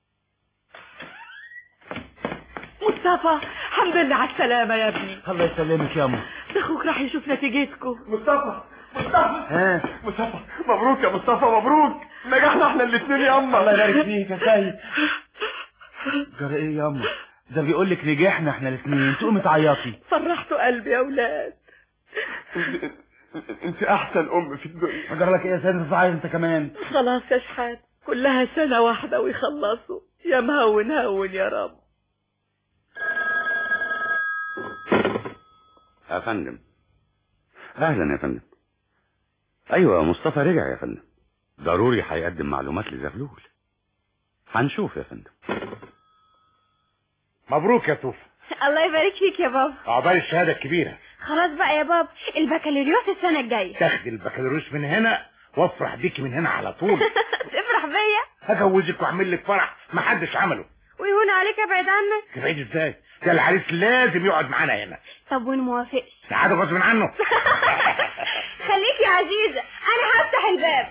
مصطفى الحمد لله على السلامة يا ابني. الله يسلمك يا أمه. اخوك راح يشوف نتيجتكم. مصطفى مصطفى ها مصطفى مبروك يا مصطفى مبروك، نجحنا احنا الاثنين يا أمه. الله يبارك فيك يا سيد. جرى ايه يا أمه؟ ده بيقول لك نجحنا احنا الاثنين، تقومي تعيطي. فرحتوا قلبي يا اولاد. انت, انت احسن ام في الدنيا. جرى لك ايه يا سيد؟ انت عايز انت كمان؟ خلاص يا شحات، كلها سنة واحدة ويخلصوا. يا مهون هون يا رب. يا فندم اهلا يا فندم. ايوه مصطفى رجع يا فندم، ضروري هيقدم معلومات لزغلول. هنشوف يا فندم. مبروك يا توفى. الله يبارك فيك يا بابا. عقبال الشهاده الكبيره. خلاص بقى يا بابا، البكالوريوس السنه الجايه. تاخدي البكالوريوس من هنا وافرح بيكي من هنا على طول. تفرح بيا؟ هجوزك واعمل لك فرح محدش عمله. ويهون عليك ابعد عنك؟ تبعد ازاي؟ ده العريس لازم يقعد معانا هنا. طب وان موافقش؟ تعالوا غصب عنه. خليك يا عزيزه، انا هفتح الباب.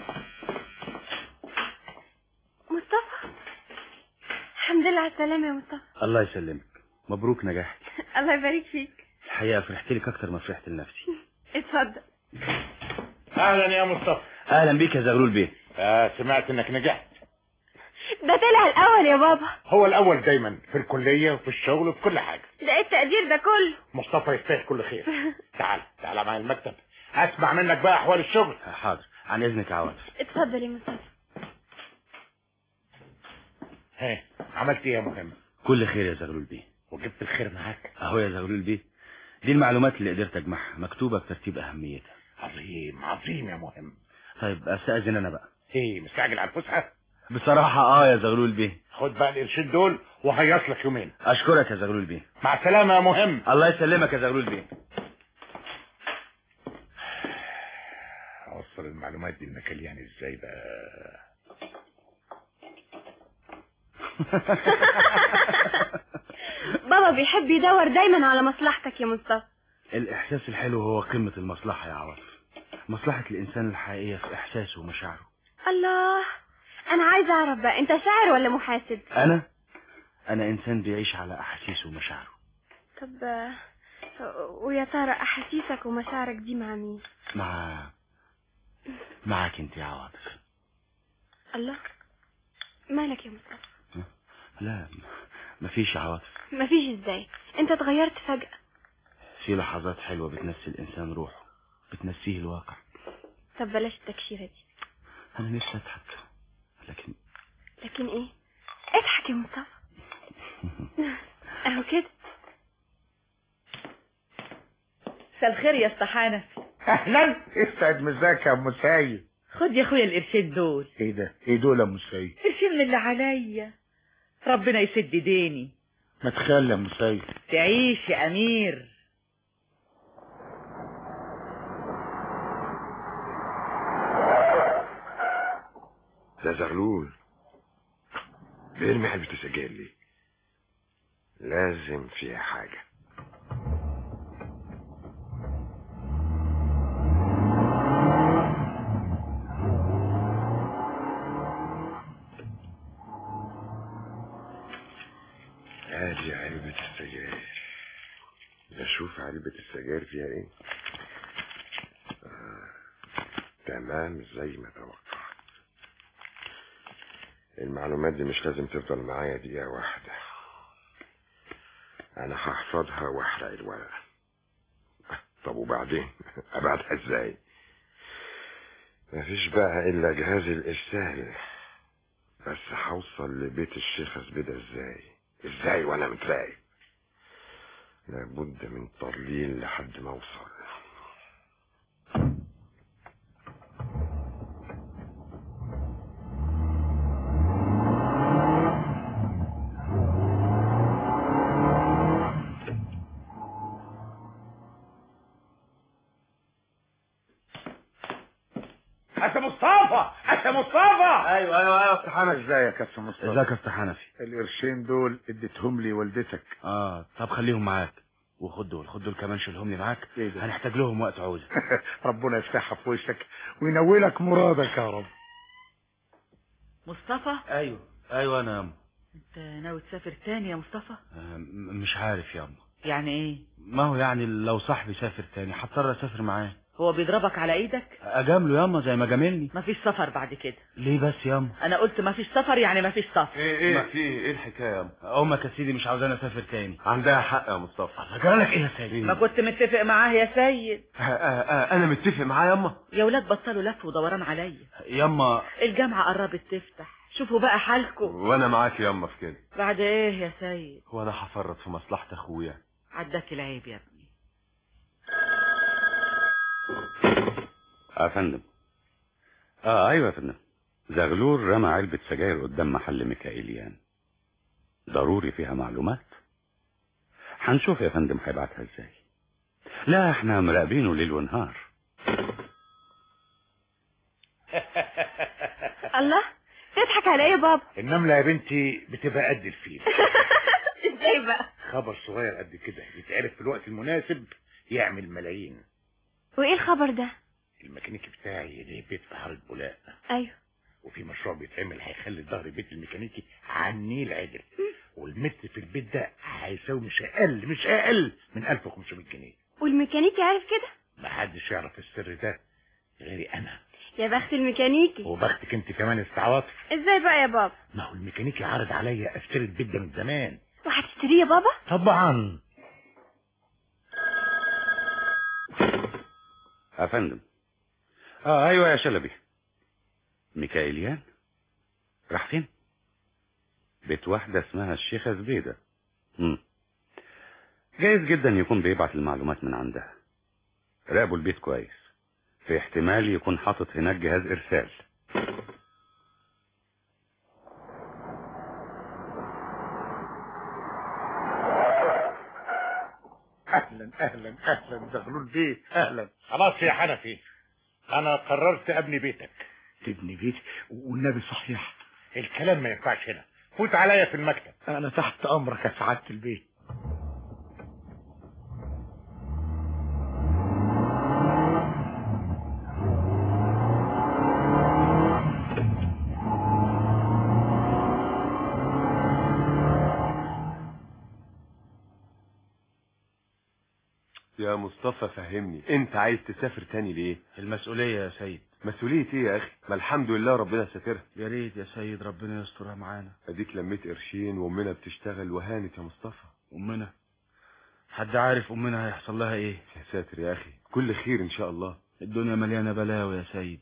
مصطفى الحمد لله على السلامه يا مصطفى. الله يسلمك. مبروك نجاحك. الله يبارك فيك. الحقيقه فرحت لك اكتر ما فرحت لنفسي. اتفضل. اهلا يا مصطفى. اهلا بيك يا زغلول بيه. آه سمعت انك نجحت. ده طلع الاول يا بابا. هو الاول دايما في الكليه وفي الشغل وفي كل حاجه. ده ايه التقدير ده كله؟ مصطفى يستاهل كل خير. تعال تعال معايا المكتب، هسمع منك بقى احوال الشغل. حاضر عن اذنك يا عواطف. اتفضل يا مصطفى. ها عملت ايه يا مهم؟ كل خير يا زغلول بيه. وجبت الخير معاك اهو يا زغلول بيه، دي المعلومات اللي قدرت اجمعها مكتوبه بترتيب اهميتها. عظيم عظيم يا مهم. طيب استاذن انا بقى. ايه مستعجل على الفسحه؟ بصراحه اه يا زغلول بيه. خد بقى القرشين دول وهيص لك يومين. اشكرك يا زغلول بيه. مع السلامه يا مهم. الله يسلمك يا زغلول بيه. اوصل المعلومات دي لمكيليان ازاي بقى؟ بابا بيحب يدور دايما على مصلحتك يا مصطفى. الاحساس الحلو هو قمه المصلحه يا عواطف. مصلحه الانسان الحقيقيه في احساسه ومشاعره. الله، انا عايزه اعرف بقى، انت شاعر ولا محاسب؟ انا انا انسان بيعيش على احاسيسه ومشاعره. طب ويا ترى احاسيسك ومشاعرك دي مع مين؟ مع معاك انت يا عواطف. الله، مالك يا مصطفى؟ لا مفيش يا عواطف. مفيش ازاي؟ انت اتغيرت فجأة. في لحظات حلوة بتنسي الانسان روحه، بتنسيه الواقع. طب بلاش التكشيرة دي. انا نفسي اضحك لكن لكن ايه؟ اضحك يا مصطفى. اهو كده. مساء الخير يا اسطى حنفي. اهلا، اسعد مساك يا ام سيد. خد يا اخويا القرشين دول. ايه ده؟ ايه دول يا ام سيد؟ قرشين من اللي عليا، ربنا يسد ديني. ما تخلى يا ام سيد. تعيش يا امير. ده زغلول بيرمي علبة السجاير ليه؟ لازم فيها حاجة. ادي علبة السجاير. نشوف علبة السجاير فيها ايه. آه. تمام زي ما توقعت. المعلومات دي مش لازم تفضل معايا دقيقة واحدة. انا هحفظها واحرق الورقة. طب وبعدين ابعتها ازاي؟ مفيش بقى الا جهاز الارسال. بس هوصل لبيت الشيخة زبيدة ازاي ازاي وانا متراقب؟ لابد من تضليل لحد ما اوصل. يا مصطفى يا مصطفى. ايوه ايوه ايوه افتح حنفي. ازيك يا كابتن مصطفى؟ ازيك يا افتح حنفي؟ القرشين دول اديتهم لي والدتك. اه طب خليهم معاك، وخد دول خد دول كمان شيلهم لي معاك. إيه ده؟ هنحتاج لهم وقت عوزة. ربنا يفتحها في وشك وينولك مرادك يا رب. مصطفى؟ ايوه ايوه انا ياما. انت ناوي تسافر تاني يا مصطفى؟ آه مش عارف ياما. يعني ايه؟ ما هو يعني لو صاحبي سافر تاني هضطر اسافر معاه. هو بيضربك على ايدك؟ اجامله ياما زي ما جاملني. مفيش سفر بعد كده. ليه بس ياما؟ انا قلت مفيش سفر يعني مفيش سفر. ايه ايه في ايه الحكايه ياما؟ امك يا سيدي مش عاوزاني اسافر تاني. عندها حق يا مصطفى. الله جرالك ايه يا سيدي؟ ما كنت متفق معاه يا سيد. آه آه آه انا متفق معاه ياما. يا ولاد بطلوا لف ودوران عليا ياما. الجامعه قربت تفتح، شوفوا بقى حالكم. وانا معاك ياما في كده. بعد ايه يا سيد؟ وانا هفرط في مصلحه اخويا. عداك العيب يا ابني. يا فندم. اه ايوه يا فندم. زغلول رمى علبة سجاير قدام محل ميكائيليان. ضروري فيها معلومات. هنشوف يا فندم هيبعتها ازاي. لا احنا مراقبينه ليل ونهار. الله تضحك على ايه يا بابا؟ النملة يا بنتي بتبقى قد الفيل. ازاي بقى؟ خبر صغير قد كده يتعرف في الوقت المناسب يعمل ملايين. وايه الخبر ده؟ الميكانيكي بتاعي ليه بيت في حارة بولاق. ايوه. وفي مشروع بيتعمل هيخلي ظهر بيت الميكانيكي على النيل عدل. والمتر في البيت ده هيساوي مش اقل مش اقل من ألف وخمسمية جنيه. والميكانيكي عارف كده؟ محدش يعرف السر ده غيري انا. يا بخت الميكانيكي. وبختك انت كمان استعواطف. ازاي بقى يا بابا؟ ما هو الميكانيكي عرض عليا اشتري البيت ده من زمان. وهتشتريه يا بابا؟ طبعا. يا فندم. اه ايوه يا شلبي. ميكائيليان راح فين؟ بيت واحدة اسمها الشيخة زبيدة. امم جايز جدا يكون بيبعت المعلومات من عندها. راقبوا البيت كويس، في احتمال يكون حاطط هناك جهاز ارسال. اهلا اهلا اهلا زغلول بيه اهلا. خلاص يا حنفي انا قررت ابني بيتك. تبني بيت والنبي صحيح؟ الكلام ما ينفعش هنا، فوت عليا في المكتب. انا تحت امرك يا سعادة البيت. يا مصطفى فهمني، انت عايز تسافر تاني ليه؟ المسؤولية يا سيد. مسؤولية ايه يا اخي؟ ما الحمد لله ربنا ساترها. يا ريت يا سيد ربنا يسترها معانا. اديك لميت قرشين وامنا بتشتغل وهانت يا مصطفى. امنا؟ حد عارف امنا هيحصل لها ايه؟ يا ساتر يا اخي، كل خير ان شاء الله. الدنيا مليانة بلاوي يا سيد.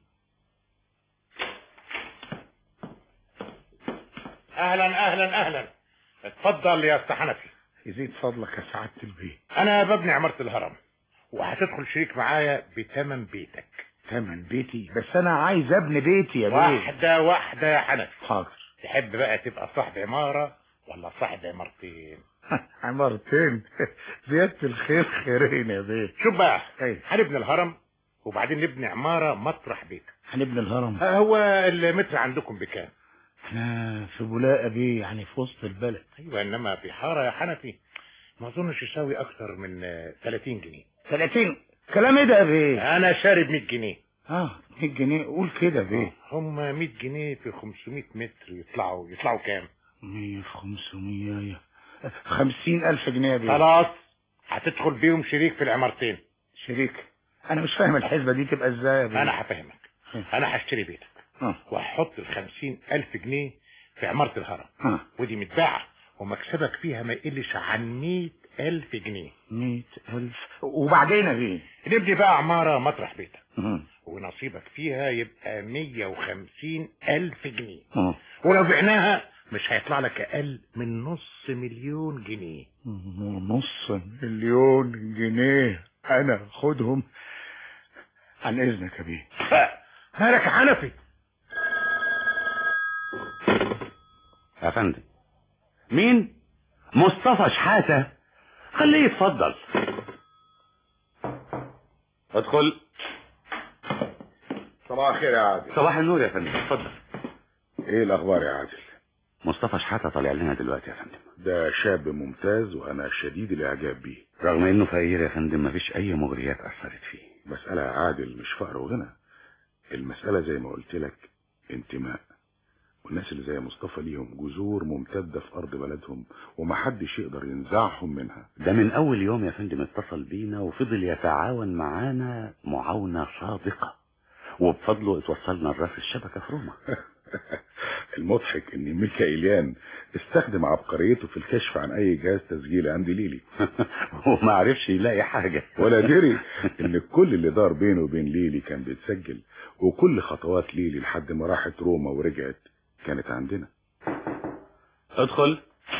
اهلا اهلا اهلا. اتفضل يا استاذ حنفي. يزيد فضلك يا سعادة البيت. انا ببني عمارة الهرم وهتدخل شريك معايا بتمن بيتك. تمن بيتي؟ بس انا عايز ابني بيتي يا بيه. واحدة واحدة يا حنفي. حاضر. تحب بقى تبقى صاحب عمارة ولا صاحب عمارتين؟ عمارتين؟ زيادة الخير خيرين يا بيه. شوف بقى، هنبني الهرم وبعدين نبني عمارة مطرح بيتك. هنبني الهرم؟ هو المتر عندكم بكام؟ احنا في بولاقة بيه، يعني في وسط البلد. ايوه انما في حارة يا حنفي ما اظنش يساوي اكتر من ثلاثين جنيه. ثلاثين؟ كلام ايه ده يا بيه؟ انا شارب مية جنيه. اه مية جنيه؟ قول كده بيه. هم مية جنيه في خمسمية متر يطلعوا يطلعوا كام؟ مية في خمسمية خمسين ألف جنيه يا بيه. خلاص هتدخل بيهم شريك في العمارتين. شريك؟ انا مش فاهم الحسبة دي تبقى ازاي يا بيه. انا هفهمك. انا هشتري بيتك وهحط الخمسين ألف جنيه في عمارة الهرم. ها. ودي متباعة ومكسبك فيها ما يقلش عن مية ألف جنيه. مية ألف وبعدين يا بيه؟ نبني بقى عمارة مطرح بيتك ونصيبك فيها يبقى مية وخمسين ألف جنيه. اه. ولو بعناها مش هيطلع لك أقل من نص مليون جنيه. نص مليون جنيه انا خدهم عن اذنك يا بيه. مالك يا حنفي؟ يا فندم. مين؟ مصطفى شحاتة. خليه يتفضل. ادخل. صباح الخير يا عادل. صباح النور يا فندم، اتفضل. ايه الاخبار يا عادل؟ مصطفى شحاتة طالع لنا دلوقتي يا فندم. ده شاب ممتاز وانا شديد الاعجاب بيه، رغم انه فقير يا فندم مفيش اي مغريات اثرت فيه. مسألة يا عادل مش فقر وغنى، المسألة زي ما قلت لك انتماء، والناس اللي زي مصطفى ليهم جذور ممتدة في ارض بلدهم ومحدش يقدر ينزعهم منها. ده من اول يوم يا فندم اتصل بينا وفضل يتعاون معانا معاونة صادقة، وبفضله اتوصلنا لراس الشبكة في روما. المضحك ان ميكائيليان استخدم عبقريته في الكشف عن اي جهاز تسجيل عند ليلي وما عرفش يلاقي حاجة ولا دري ان كل اللي دار بينه وبين ليلي كان بيتسجل، وكل خطوات ليلي لحد ما راحت روما ورجعت كانت عندنا. ادخل.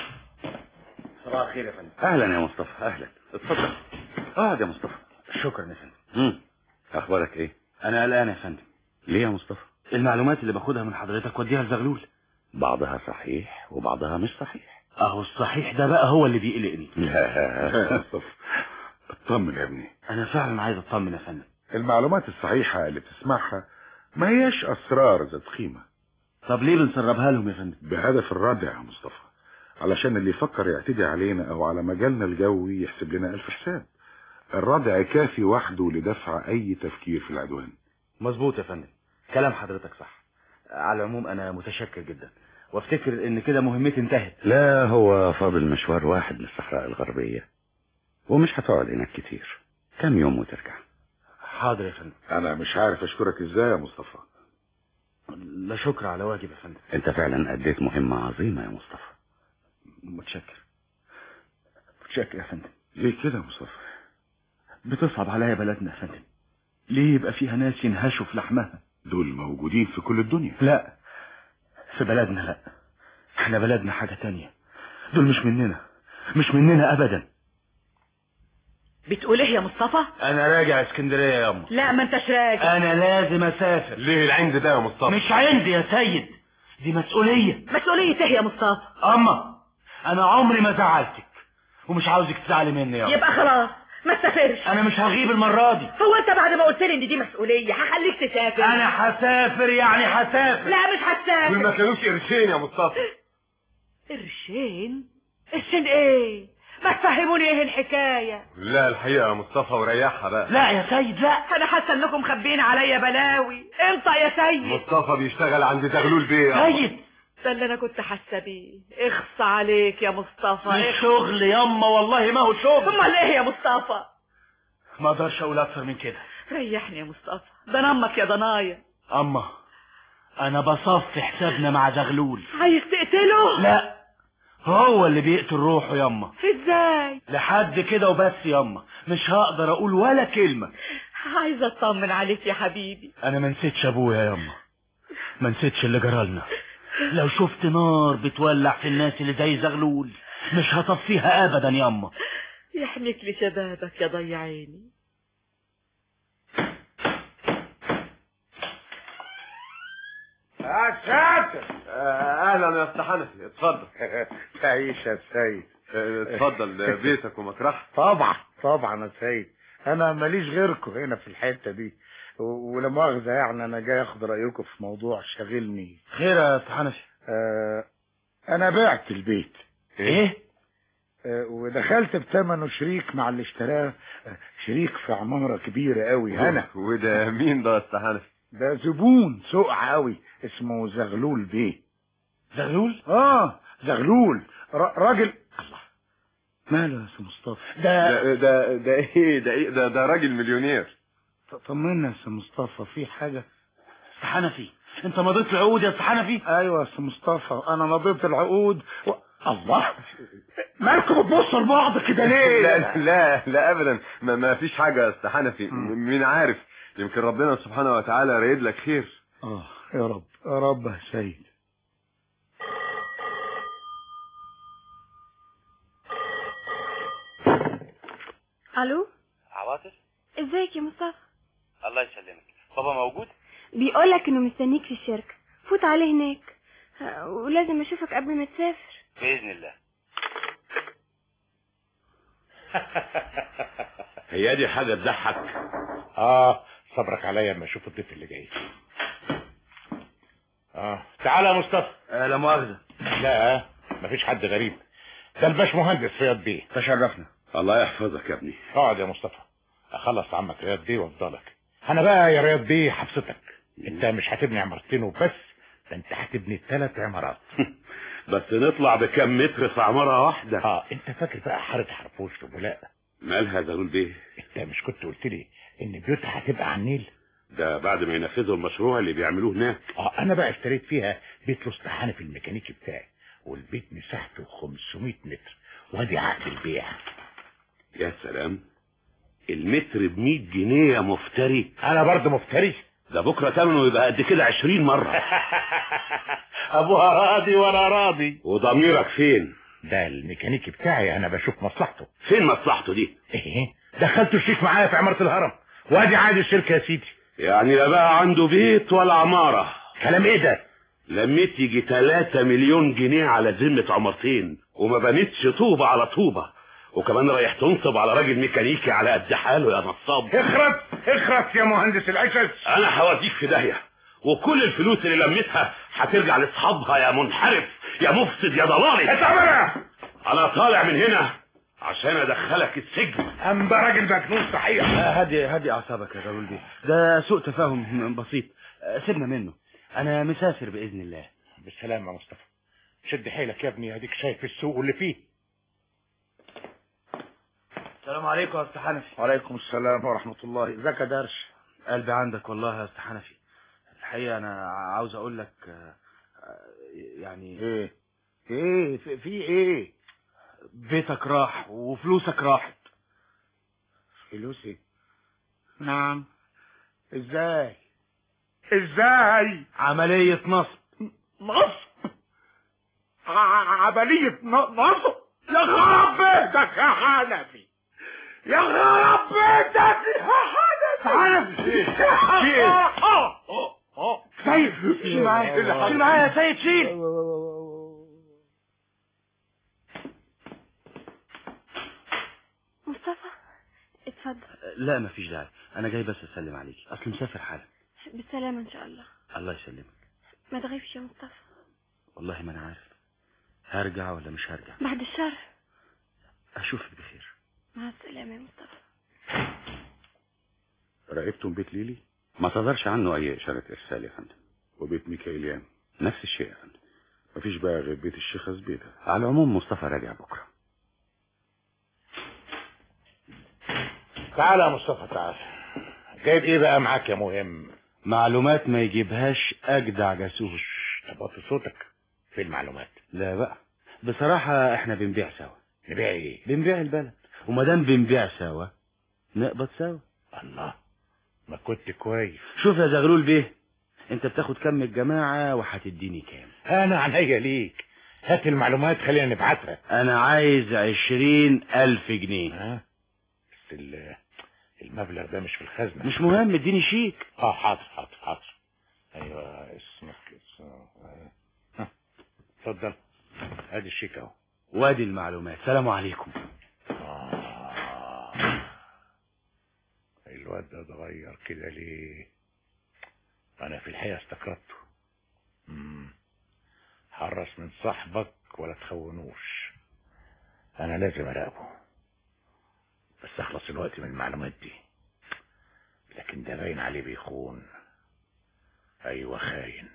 صباح الخير يا فندم. اهلا يا مصطفى. اهلا، اتفضل. اقعد يا مصطفى. شكرا يا فندم. امم اخبارك ايه؟ انا قلقان يا فندم. ليه يا مصطفى؟ المعلومات اللي باخدها من حضرتك وديها لزغلول. بعضها صحيح وبعضها مش صحيح. اهو الصحيح ده بقى هو اللي بيقلقني. لا يا مصطفى اطمن يا ابني. انا فعلا عايز اطمن يا فندم. المعلومات الصحيحة اللي بتسمعها ما هياش اسرار ذات قيمة. طب ليه بنسربها لهم يا فندم؟ بهدف الردع يا مصطفى، علشان اللي يفكر يعتدي علينا او على مجالنا الجوي يحسب لنا الف حساب. الردع كافي وحده لدفع اي تفكير في العدوان. مظبوط يا فندم، كلام حضرتك صح. على العموم انا متشكر جدا، وافتكر ان كده مهمتي انتهت. لا، هو فاضل مشوار واحد للصحراء الغربية ومش هتقعد هناك كتير، كام يوم وترجع. حاضر يا فندم. انا مش عارف اشكرك ازاي يا مصطفى. لا شكر على واجب يا فندم. انت فعلا اديت مهمة عظيمة يا مصطفى. متشكر متشكر يا فندم. ليه كده يا مصطفى؟ بتصعب عليا بلدنا يا فندم. ليه يبقى فيها ناس ينهشوا في لحمها؟ دول موجودين في كل الدنيا. لا، في بلدنا لا. احنا بلدنا حاجة تانية. دول مش مننا، مش مننا ابدا. بتقول ايه يا مصطفى؟ انا راجع اسكندرية يا ياما. لا ما انتش راجع. انا لازم اسافر. ليه العند ده يا مصطفى؟ مش عندي يا سيد، دي مسؤولية. مسؤولية ايه يا مصطفى؟ اما انا عمري ما زعلتك ومش عاوزك تزعلي مني يا يبقى خلاص ما تسافرش. انا مش هغيب المرة دي. هو انت بعد ما قلت لي ان دي مسؤولية هخليك تسافر؟ انا هسافر يعني هسافر. لا مش هتسافر. دول ما كانوش قرشين يا مصطفى. قرشين؟ قرشين ايه؟ ما تفهموني ايه الحكاية؟ لا الحقيقة يا مصطفى وريحها بقى. لا يا سيد لا. انا حاسة انكم مخبين عليا بلاوي. انت يا سيد. مصطفى بيشتغل عند زغلول بيه. سيد ده اللي انا كنت حاسة بيه. اخص عليك يا مصطفى. مش شغل ياما والله ما هو شغل. امال ايه يا مصطفى؟ ما اقدرش اقول اكتر من كده. ريحني يا مصطفى، ده نمك يا ضنايا. اما انا بصفي حسابنا مع زغلول. عايز تقتله؟ لا، هو اللي بيقتل روحه ياما. ازاي؟ لحد كده وبس ياما، مش هقدر اقول ولا كلمة. عايزة اطمن عليك يا حبيبي. انا ما نسيتش ابويا ياما، ما نسيتش اللي جرالنا. لو شفت نار بتولع في الناس اللي زي زغلول مش هطفيها ابدا ياما. يحميك لشبابك يا ضي عيني. يا ساتر. اهلا يا استاذ حنفي، اتفضل. تعيش يا سيد. اتفضل بيتك ومطرحك. طبعا طبعا يا سيد، انا ماليش غيركم هنا في الحته دي، ولا مؤاخذه يعني انا جاي اخد رايكم في موضوع شاغلني. خير يا استاذ حنفي؟ آه انا بعت البيت. ايه؟ آه ودخلت بثمنه شريك مع اللي اشتراه، آه شريك في عماره كبيره قوي. انا وده مين ده يا استاذ حنفي؟ ده زبون سقع قوي اسمه زغلول بيه. زغلول؟ اه زغلول، راجل. الله، ماله يا سي مصطفى؟ ده ده ده ايه ده ايه ده ده راجل مليونير. طمنا يا سي مصطفى، في حاجة؟ سي حنفي، انت مضيت العقود يا سي حنفي؟ ايوه يا سي مصطفى، انا مضيت العقود و... الله، مالكم بتبصوا لبعض كده ليه؟ لا لا لا ابدا، ما, ما فيش حاجه يا استاذ حنفي. مين عارف، يمكن ربنا سبحانه وتعالى رايد لك خير. اه يا رب يا رب يا سيد. الو، عواطف، ازيك يا مصطفى؟ الله يسلمك. بابا موجود؟ بيقولك انه مستنيك في الشركة، فوت عليه هناك، ها، ولازم اشوفك قبل ما تسافر. باذن الله. هي دي حاجة تضحك؟ اه صبرك عليا اما اشوف الضيف اللي جاي. اه تعالى يا مصطفى. آه لا مؤاخذة. لا مفيش حد غريب، ده الباش مهندس رياض بيه. تشرفنا. الله يحفظك يا ابني. اقعد يا مصطفى، اخلص عمك رياض بيه وافضلك. انا بقى يا رياض بيه حبستك، انت مش هتبني عمارتين وبس، ده انت هتبني ثلاث عمارات. بس نطلع بكم متر في عمارة واحدة؟ اه انت فاكر بقى حارة حرفوش في بولاق؟ مالها زغلول بيه؟ انت مش كنت قلت لي ان بيوتها هتبقى على النيل؟ ده بعد ما ينفذوا المشروع اللي بيعملوه هناك. اه انا بقى اشتريت فيها بيت لصحاني في الميكانيكي بتاعي، والبيت مساحته خمسمية متر، وادي عقد البيع. يا سلام، المتر بمية جنيه يا مفتري. انا برضه مفتري؟ ده بكرة ثمنه يبقى قد كده عشرين مرة. ابوها راضي وانا راضي. وضميرك فين؟ ده الميكانيكي بتاعي انا بشوف مصلحته. فين مصلحته دي؟ ايه دخلته الشيك معايا في عمارة الهرم، وادي عادي الشركة يا سيدي. يعني لا بقى عنده بيت ولا عمارة. كلام ايه ده؟ لميت يجي تلاتة مليون جنيه على ذمة عمارتين، وما بنتش طوبة على طوبة، وكمان رايح تنصب على راجل ميكانيكي على قد حاله يا نصاب. اخرس اخرس يا مهندس العشش. انا هوديك في داهية، وكل الفلوس اللي لميتها هترجع لاصحابها يا منحرف يا مفسد يا ضلالي. اتعمل. انا طالع من هنا عشان ادخلك السجن. ام ده راجل مجنون صحيح. هدي هدي اعصابك يا زغلول بيه، ده سوء تفاهم بسيط، سيبنا منه، انا مسافر باذن الله. بالسلامة يا مصطفى، شد حيلك يا ابني، اديك شايف السوق واللي فيه. السلام عليكم يا استاذ حنفي. وعليكم السلام ورحمة الله. ازيك يا درش؟ قلبي عندك والله يا استاذ حنفي. الحقيقة انا عاوز اقول لك يعني ايه ايه في, في ايه؟ بيتك راح وفلوسك راحت. فلوسي؟ نعم. ازاي ازاي؟ عملية نصب. نصب؟ عملية نصب؟ يا خراب بيتك يا حنفي، يا خراب بيتك يا حنفي. حنفي اه اه سيد، شيل معايا شيل معايا يا سيد، شيل. مصطفى اتفضل. لا مفيش داعي، انا جاي بس اسلم عليك، اصل مسافر حالا. بالسلامة ان شاء الله. الله يسلمك. ما تغيبش يا مصطفى. والله ما انا عارف هرجع ولا مش هرجع. بعد الشر. اشوفك بخير. مع السلامة يا مصطفى. راقبتم بيت ليلي؟ ما صدرش عنه اي اشارة ارسال يا فندم. وبيت ميكائيليان؟ نفس الشيء يا فندم. مفيش بقى غير بيت الشيخ زبيدة. على العموم مصطفى راجع بكرة. تعالى يا مصطفى تعالى. جايب ايه بقى معاك يا مهم؟ معلومات ما يجيبهاش اجدع جاسوس. طب وطي صوتك، في المعلومات؟ لا بقى بصراحة احنا بنبيع سوا. نبيع ايه؟ بنبيع البلد، ومادام بنبيع سوا نقبض سوا. الله، ما كنت كويس. شوف يا زغلول بيه، انت بتاخد كم الجماعة وهتديني كام؟ انا عينيا ليك، هات المعلومات خلينا نبعتها. انا عايز عشرين الف جنيه. ها بس المبلغ ده مش في الخزنة. مش مهم، اديني شيك. اه حاضر حاضر حاضر. ايوه اسمك ها اتفضل، ادي الشيك اهو، وادي المعلومات. سلام عليكم. آه. الواد ده اتغير كده ليه؟ انا في الحقيقة استكرته. مم. حرص من صاحبك ولا تخونوش، انا لازم اراقبه، بس اخلص الوقت من المعلومات دي. لكن ده باين عليه بيخون. ايوه خاين.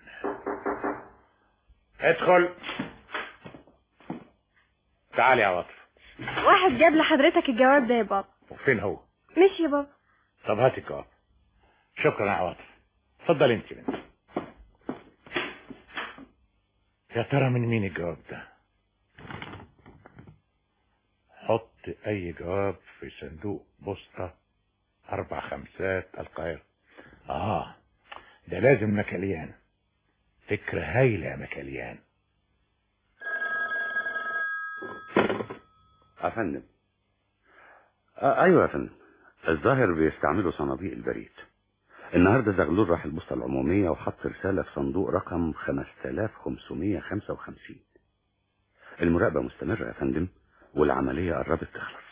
ادخل. تعال يا عواطف. واحد جاب لحضرتك الجواب ده يا بابا. وفين هو؟ ماشي يا بابا. طب هات الجواب. شكرا يا عواطف. اتفضل انت بنت. يا ترى من مين الجواب ده؟ حط اي جواب في صندوق بوسطة اربع خمسات القاهرة. اه ده لازم مكاليان. فكرة هايلة يا مكاليان. يا فندم. آه ايوه يا فندم، الظاهر بيستعملوا صناديق البريد. النهارده زغلول راح البوسطة العمومية وحط رسالة في صندوق رقم خمسة آلاف وخمسمية وخمسة وخمسين. المراقبة مستمرة يا فندم، والعملية قربت تخلص.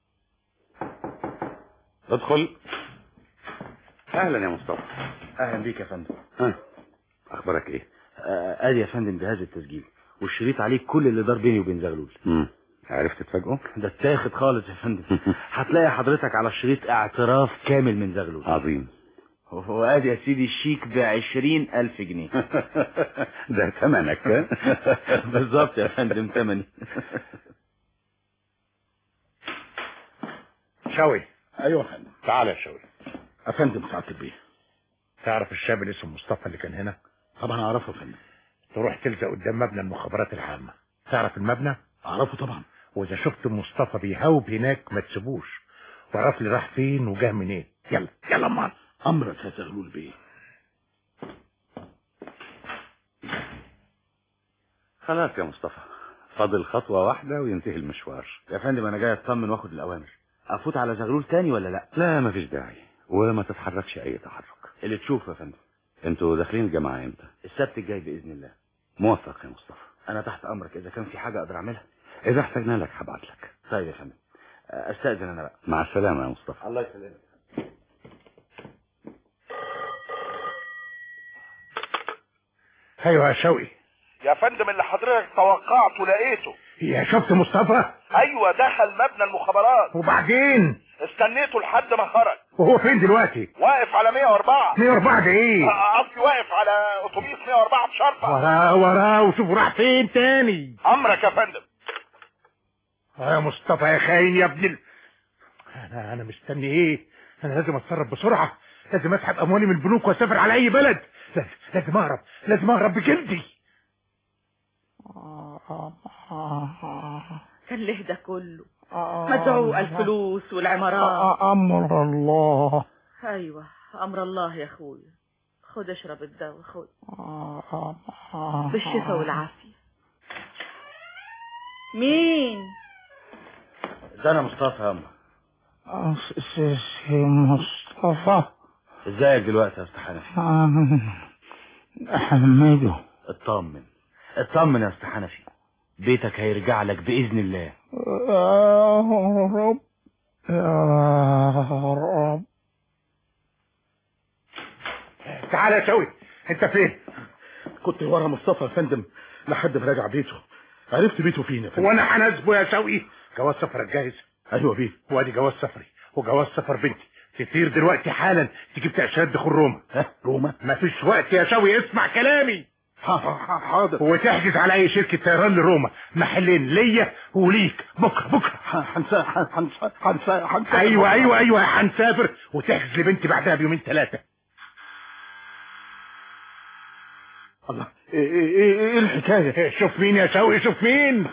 ادخل. اهلا يا مصطفى. اهلا بيك يا فندم. ها اخبارك ايه؟ آه، ادي يا فندم جهاز التسجيل والشريط عليه كل اللي دار بيني وبين زغلول. امم عرفت تفاجئه؟ ده اتاخد خالص يا فندم. هتلاقي حضرتك على الشريط اعتراف كامل من زغلول. عظيم. وادي يا سيدي الشيك بعشرين الف جنيه. ده ثمنك. بالظبط يا فندم ثمني. شوي. ايوه يا فندم. تعال يا شوي. يا فندم سعادة البيه. تعرف الشاب اللي اسمه مصطفى اللي كان هنا؟ طبعا اعرفه يا فندم. تروح تلزق قدام مبنى المخابرات العامة. تعرف المبنى؟ اعرفه طبعا. واذا شفت مصطفى بيهوب هناك ما تسيبوش، واعرف لي راح فين وجاه منين. يلا يلا مان. امرك يا زغلول بيه. خلاص يا مصطفى، فاضل خطوة واحدة وينتهي المشوار. يا فندم انا جاي اطمن واخد الاوامر. افوت على زغلول تاني ولا لا؟ لا مفيش داعي، وما تتحركش اي تحرك. اللي تشوفه يا فندم. انتوا داخلين الجامعة امتى؟ السبت الجاي باذن الله. موفق يا مصطفى. انا تحت امرك، اذا كان في حاجة اقدر اعملها. اذا احتاجنا لك هبعت لك. طيب يا فندم، استاذن انا بقى. مع السلامة يا مصطفى. الله يسلمك. ايوه يا شوقي. يا فندم اللي حضرتك توقعته لقيته. يا شفت مصطفى؟ ايوه دخل مبنى المخابرات. وبعدين؟ استنيته لحد ما خرج. وهو فين دلوقتي؟ واقف على مية واربعة. مية واربعة ده ايه؟ قصدي واقف على اتوبيس مية واربعة بشرطة. وراه وراه وشوف راح فين تاني. امرك يا فندم. يا مصطفى يا خاين يا ابن ال... انا انا مستني ايه؟ انا لازم اتصرف بسرعة، لازم اسحب اموالي من البنوك واسافر على اي بلد. لازم لازم اهرب، لازم اهرب بجلدي. كان له ده كله مدعو الفلوس والعمارات. امر الله. ايوه امر الله يا اخويا. خد اشرب الدواء خد بالشفاء والعافيه. مين ده؟ انا مصطفى يا اما. سي مصطفى. ازيك دلوقتي يا استاذ حنفي؟ حميدو. اطمن اطمن يا استاذ حنفي، بيتك هيرجع لك باذن الله. يا رب يا رب. تعال يا شوقي، انت فين؟ كنت ورا مصطفى يا فندم لحد ما رجع بيته. عرفت بيته فين يا فندم؟ وانا هناسبه يا شوقي. جواز سفرك جاهز؟ ايوه بيه. وادي جواز سفري وجواز سفر بنتي. تطير دلوقتي حالا تجيب تأشيرات دخول روما. ها روما؟ مفيش وقت يا شوقي، اسمع كلامي. حاضر. وتحجز على اي شركة طيران لروما، محلين ليا وليك. بكره بكره هنسافر هنسافر. ايوه ايوه ايوه هنسافر، وتحجز لبنتي بعدها بيومين ثلاثة. الله، ايه ايه ايه الحكاية؟ شوف مين يا شوقي، شوف مين.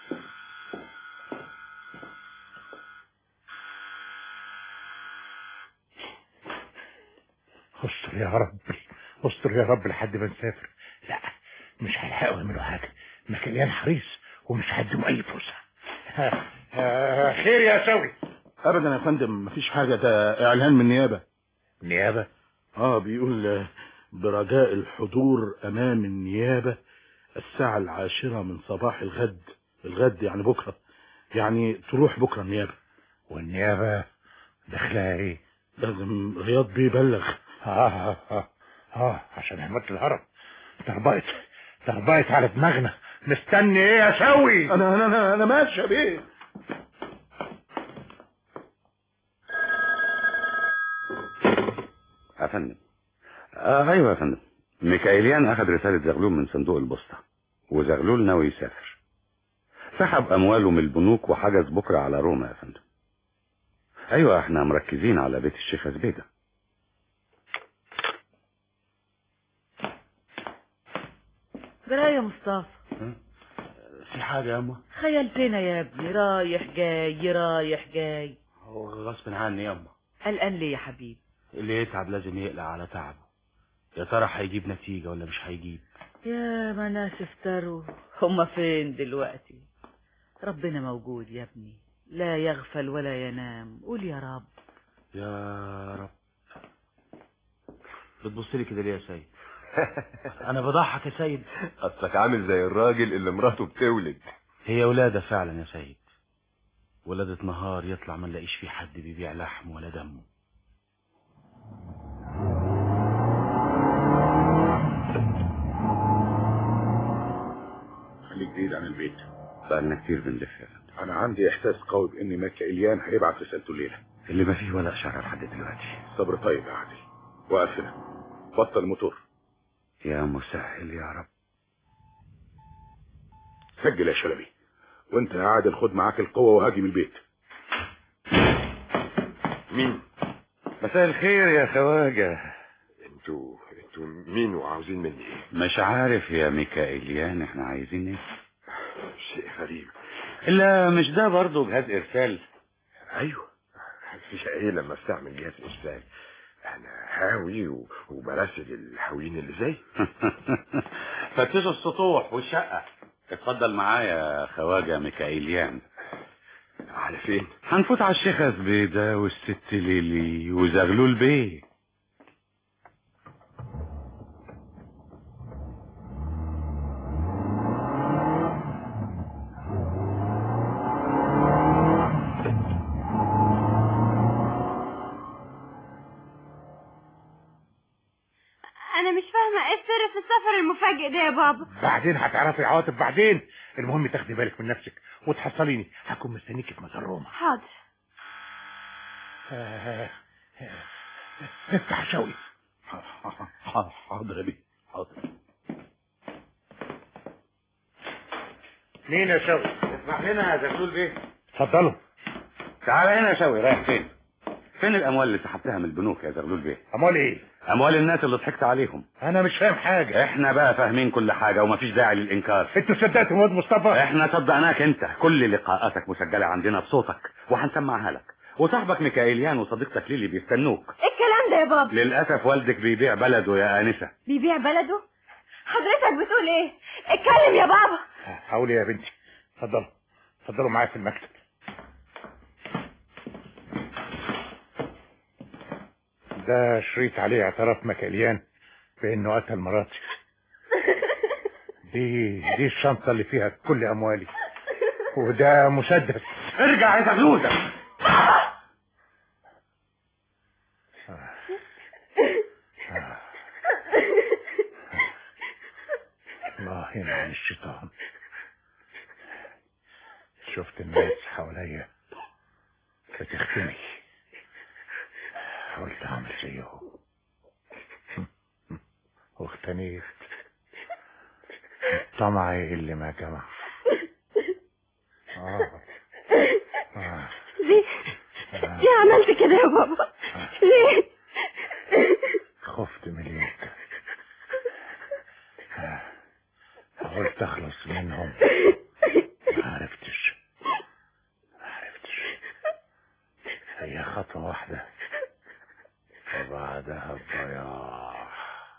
استر يا رب، استر يا رب لحد ما نسافر. لا مش هيلحقوا يعملوا حاجة، مكان حريص ومش هديهم اي فرصة. خير يا شوقي؟ ابدا يا فندم مفيش حاجة، ده اعلان من النيابة. النيابة؟ اه بيقول برجاء الحضور امام النيابة الساعة العاشرة من صباح الغد. الغد يعني بكرة، يعني تروح بكرة النيابة. والنيابة دخلها ايه؟ لازم رياض بيبلغ. اه اه اه, آه عشان عملة الهرم. ضربات ضربات على دماغنا. مستني ايه يا شوقي؟ انا انا انا, أنا ماشي يا بيه. يا فندم. آه ايوه يا فندم، ميكائيليان اخذ رسالة زغلول من صندوق البوسطة، وزغلول ناوي يسافر. سحب امواله من البنوك وحجز بكرة على روما يا فندم. ايوه احنا مركزين على بيت الشيخة زبيدة. جرايه يا مصطفى؟ في حاجة يا أما؟ خيلتنا يا ابني، رايح جاي رايح جاي. هو غصب عني يا أما. قلقان ليه يا حبيبي؟ اللي يتعب لازم يقلق على تعبه. يا ترى هيجيب نتيجة ولا مش هيجيب؟ يا ما ناس افتروا، هما فين دلوقتي؟ ربنا موجود يا ابني، لا يغفل ولا ينام. قول يا رب يا رب. بتبص لي كده ليه يا سيد؟ انا بضحك يا سيد. اصلك عامل زي الراجل اللي مراته بتولد. هي ولادة فعلا يا سيد، ولادة نهار يطلع ما نلاقيش فيه حد بيبيع لحم ولا دمه. خليك بعيد عن البيت. بقالنا كتير بنلف يا فندم. انا عندي احساس قوي بان ميكائيليان هيبعت رسالته الليله. اللي ما فيه ولا اشعر لحد دلوقتي. صبر طيب يا عادل. وقف هنا، بطل الموتور. يا مسهل يا رب. سجل يا شلبي، وانت يا عادل خد معاك القوه وهاجم البيت. مين؟ مساء الخير يا خواجه. انتوا انتوا مين وعاوزين مني ايه؟ مش عارف يا ميكائيليان احنا عايزين ايه. شيء غريب. لا مش ده برضه جهاز ارسال؟ ايوه. في ايه لما استعمل جهاز ارسال؟ انا هاوي و... وبرسل الهاويين اللي زي. فتشوا السطوح والشقه. اتفضل معايا يا خواجه ميكائيليان. على فين؟ هنفوت على الشيخة زبيدة والست ليلي وزغلول بيه. انا مش فاهمه ايه السر في السفر المفاجئ ده يا بابا. بعدين هتعرفي عواطف بعدين. المهم تاخدي بالك من نفسك وتحصليني، هكون مستنيكي في مزار روما. حاضر. افتح شوي. حاضر يا بيه حاضر. مين يا شوي؟ اسمح لنا يا زغلول بيه. اتفضلوا. تعال هنا يا شوي. رايح فين؟ فين الاموال اللي سحبتها من البنوك يا زغلول بيه؟ اموال ايه؟ اموال الناس اللي ضحكت عليهم. انا مش فاهم حاجه. احنا بقى فاهمين كل حاجه ومفيش داعي للانكار. انتوا صدقتوا واد مصطفى؟ احنا صدقناك انت. كل لقاءاتك مسجله عندنا بصوتك وهنسمعها لك. وصاحبك ميكائيليان وصديقتك ليلي بيستنوك. ايه الكلام ده يا بابا؟ للاسف والدك بيبيع بلده يا انسه. بيبيع بلده؟ حضرتك بتقول ايه؟ اتكلم يا بابا. حاولي يا بنتي. اتفضلوا اتفضلوا معايا في المكتب. ده شريط عليه اعتراف ميكائيليان بانه قتل مراتي. دي دي الشنطه اللي فيها كل اموالي، وده مسدس. ارجع يا زغلول. الله يلعن الشيطان. شفت الناس حواليا بتختني، حاولت اعمل زيهم واختنيت. طمعي اللي ما جمع. آه. آه. ليه ليه عملت كده يا بابا؟ ليه؟ خفت مليك. حاولت اخلص منهم، ما عرفتش ما عرفتش هي خطوة واحدة وبعدها الضياع.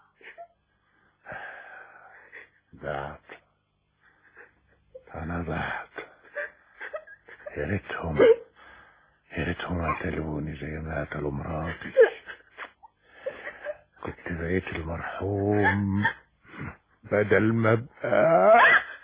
ضعت انا ضعت. يا ريتهم يا ريتهم قتلوني زي ما قتلوا مراتي. كنت بقيت المرحوم بدل ما ابقى.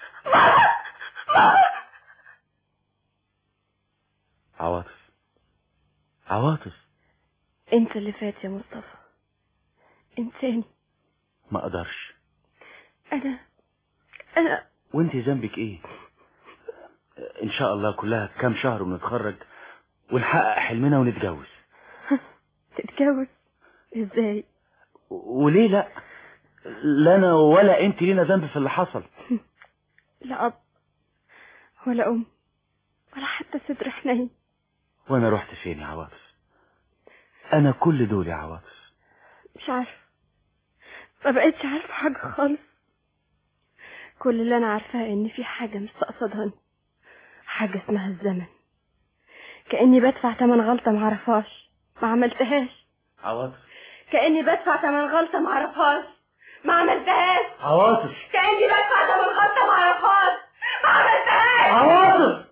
عواطف عواطف انت اللي فات يا مصطفى. انساني. ما اقدرش. انا انا وانت ذنبك ايه؟ ان شاء الله كلها كام شهر ونتخرج ونحقق حلمنا ونتجوز. تتجوز ازاي؟ وليه لا؟ لا انا ولا انت لينا ذنب في اللي حصل. لا أب، ولا أم ولا حتى صدر حنين. وانا رحت فين يا عواطف؟ انا كل دول يا عواطف. مش عارفة، ما بقيتش عارفة حاجة خالص. كل اللي انا عارفاه ان في حاجة مستقصدهاني، حاجة اسمها الزمن، كأني بدفع تمن غلطة معرفهاش ما عملتهاش. عواطف كأني بدفع تمن غلطة معرفهاش ما عملتهاش. عواطف كأني بدفع تمن غلطة معرفهاش ما عملتهاش. عواطف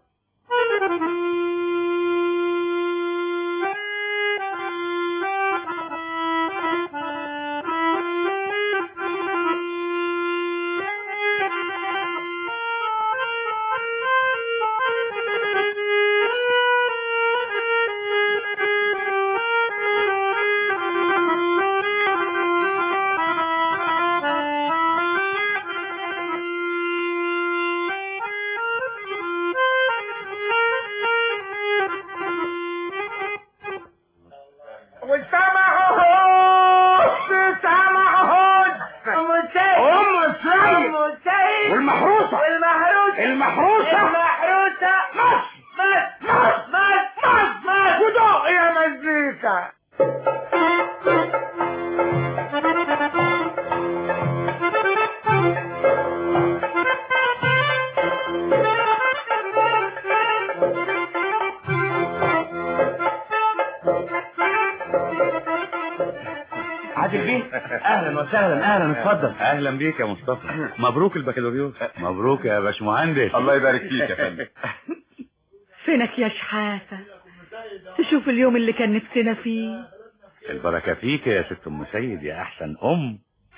والمحروسة والمحروسة المحروسة المحروسة مص مص مص مص مص مص ودق يا مزيكا. عادل بيه، اهلا وسهلا. اهلا اتفضل. اهلا بيك يا مصطفى، مبروك البكالوريوس. مبروك يا باشمهندس. الله يبارك فيك يا فندم. فينك يا شحاتة؟ تشوف اليوم اللي كان نفسنا فيه. البركة فيك يا ست ام سيد يا احسن ام.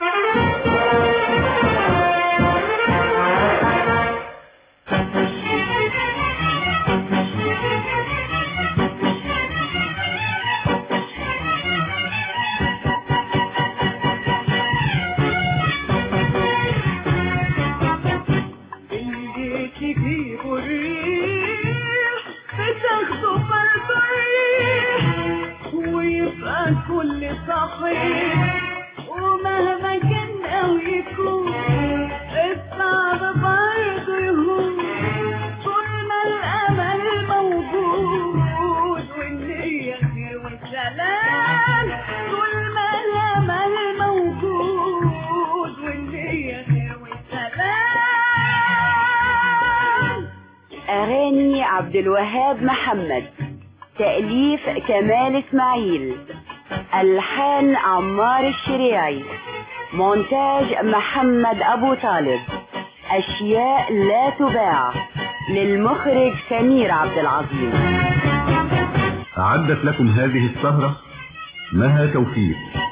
كل صحيح ومهما كان او يكون الصعب برضه يهون طول ما الامل موجود والنية خير والسلام. طول ما الامل موجود والنية خير والسلام. أغاني عبد الوهاب محمد، تأليف كمال إسماعيل، ألحان عمار الشريعي، مونتاج محمد أبو طالب، أشياء لا تباع، للمخرج سمير عبد العظيم. أعدت لكم هذه السهرة مها توفيق.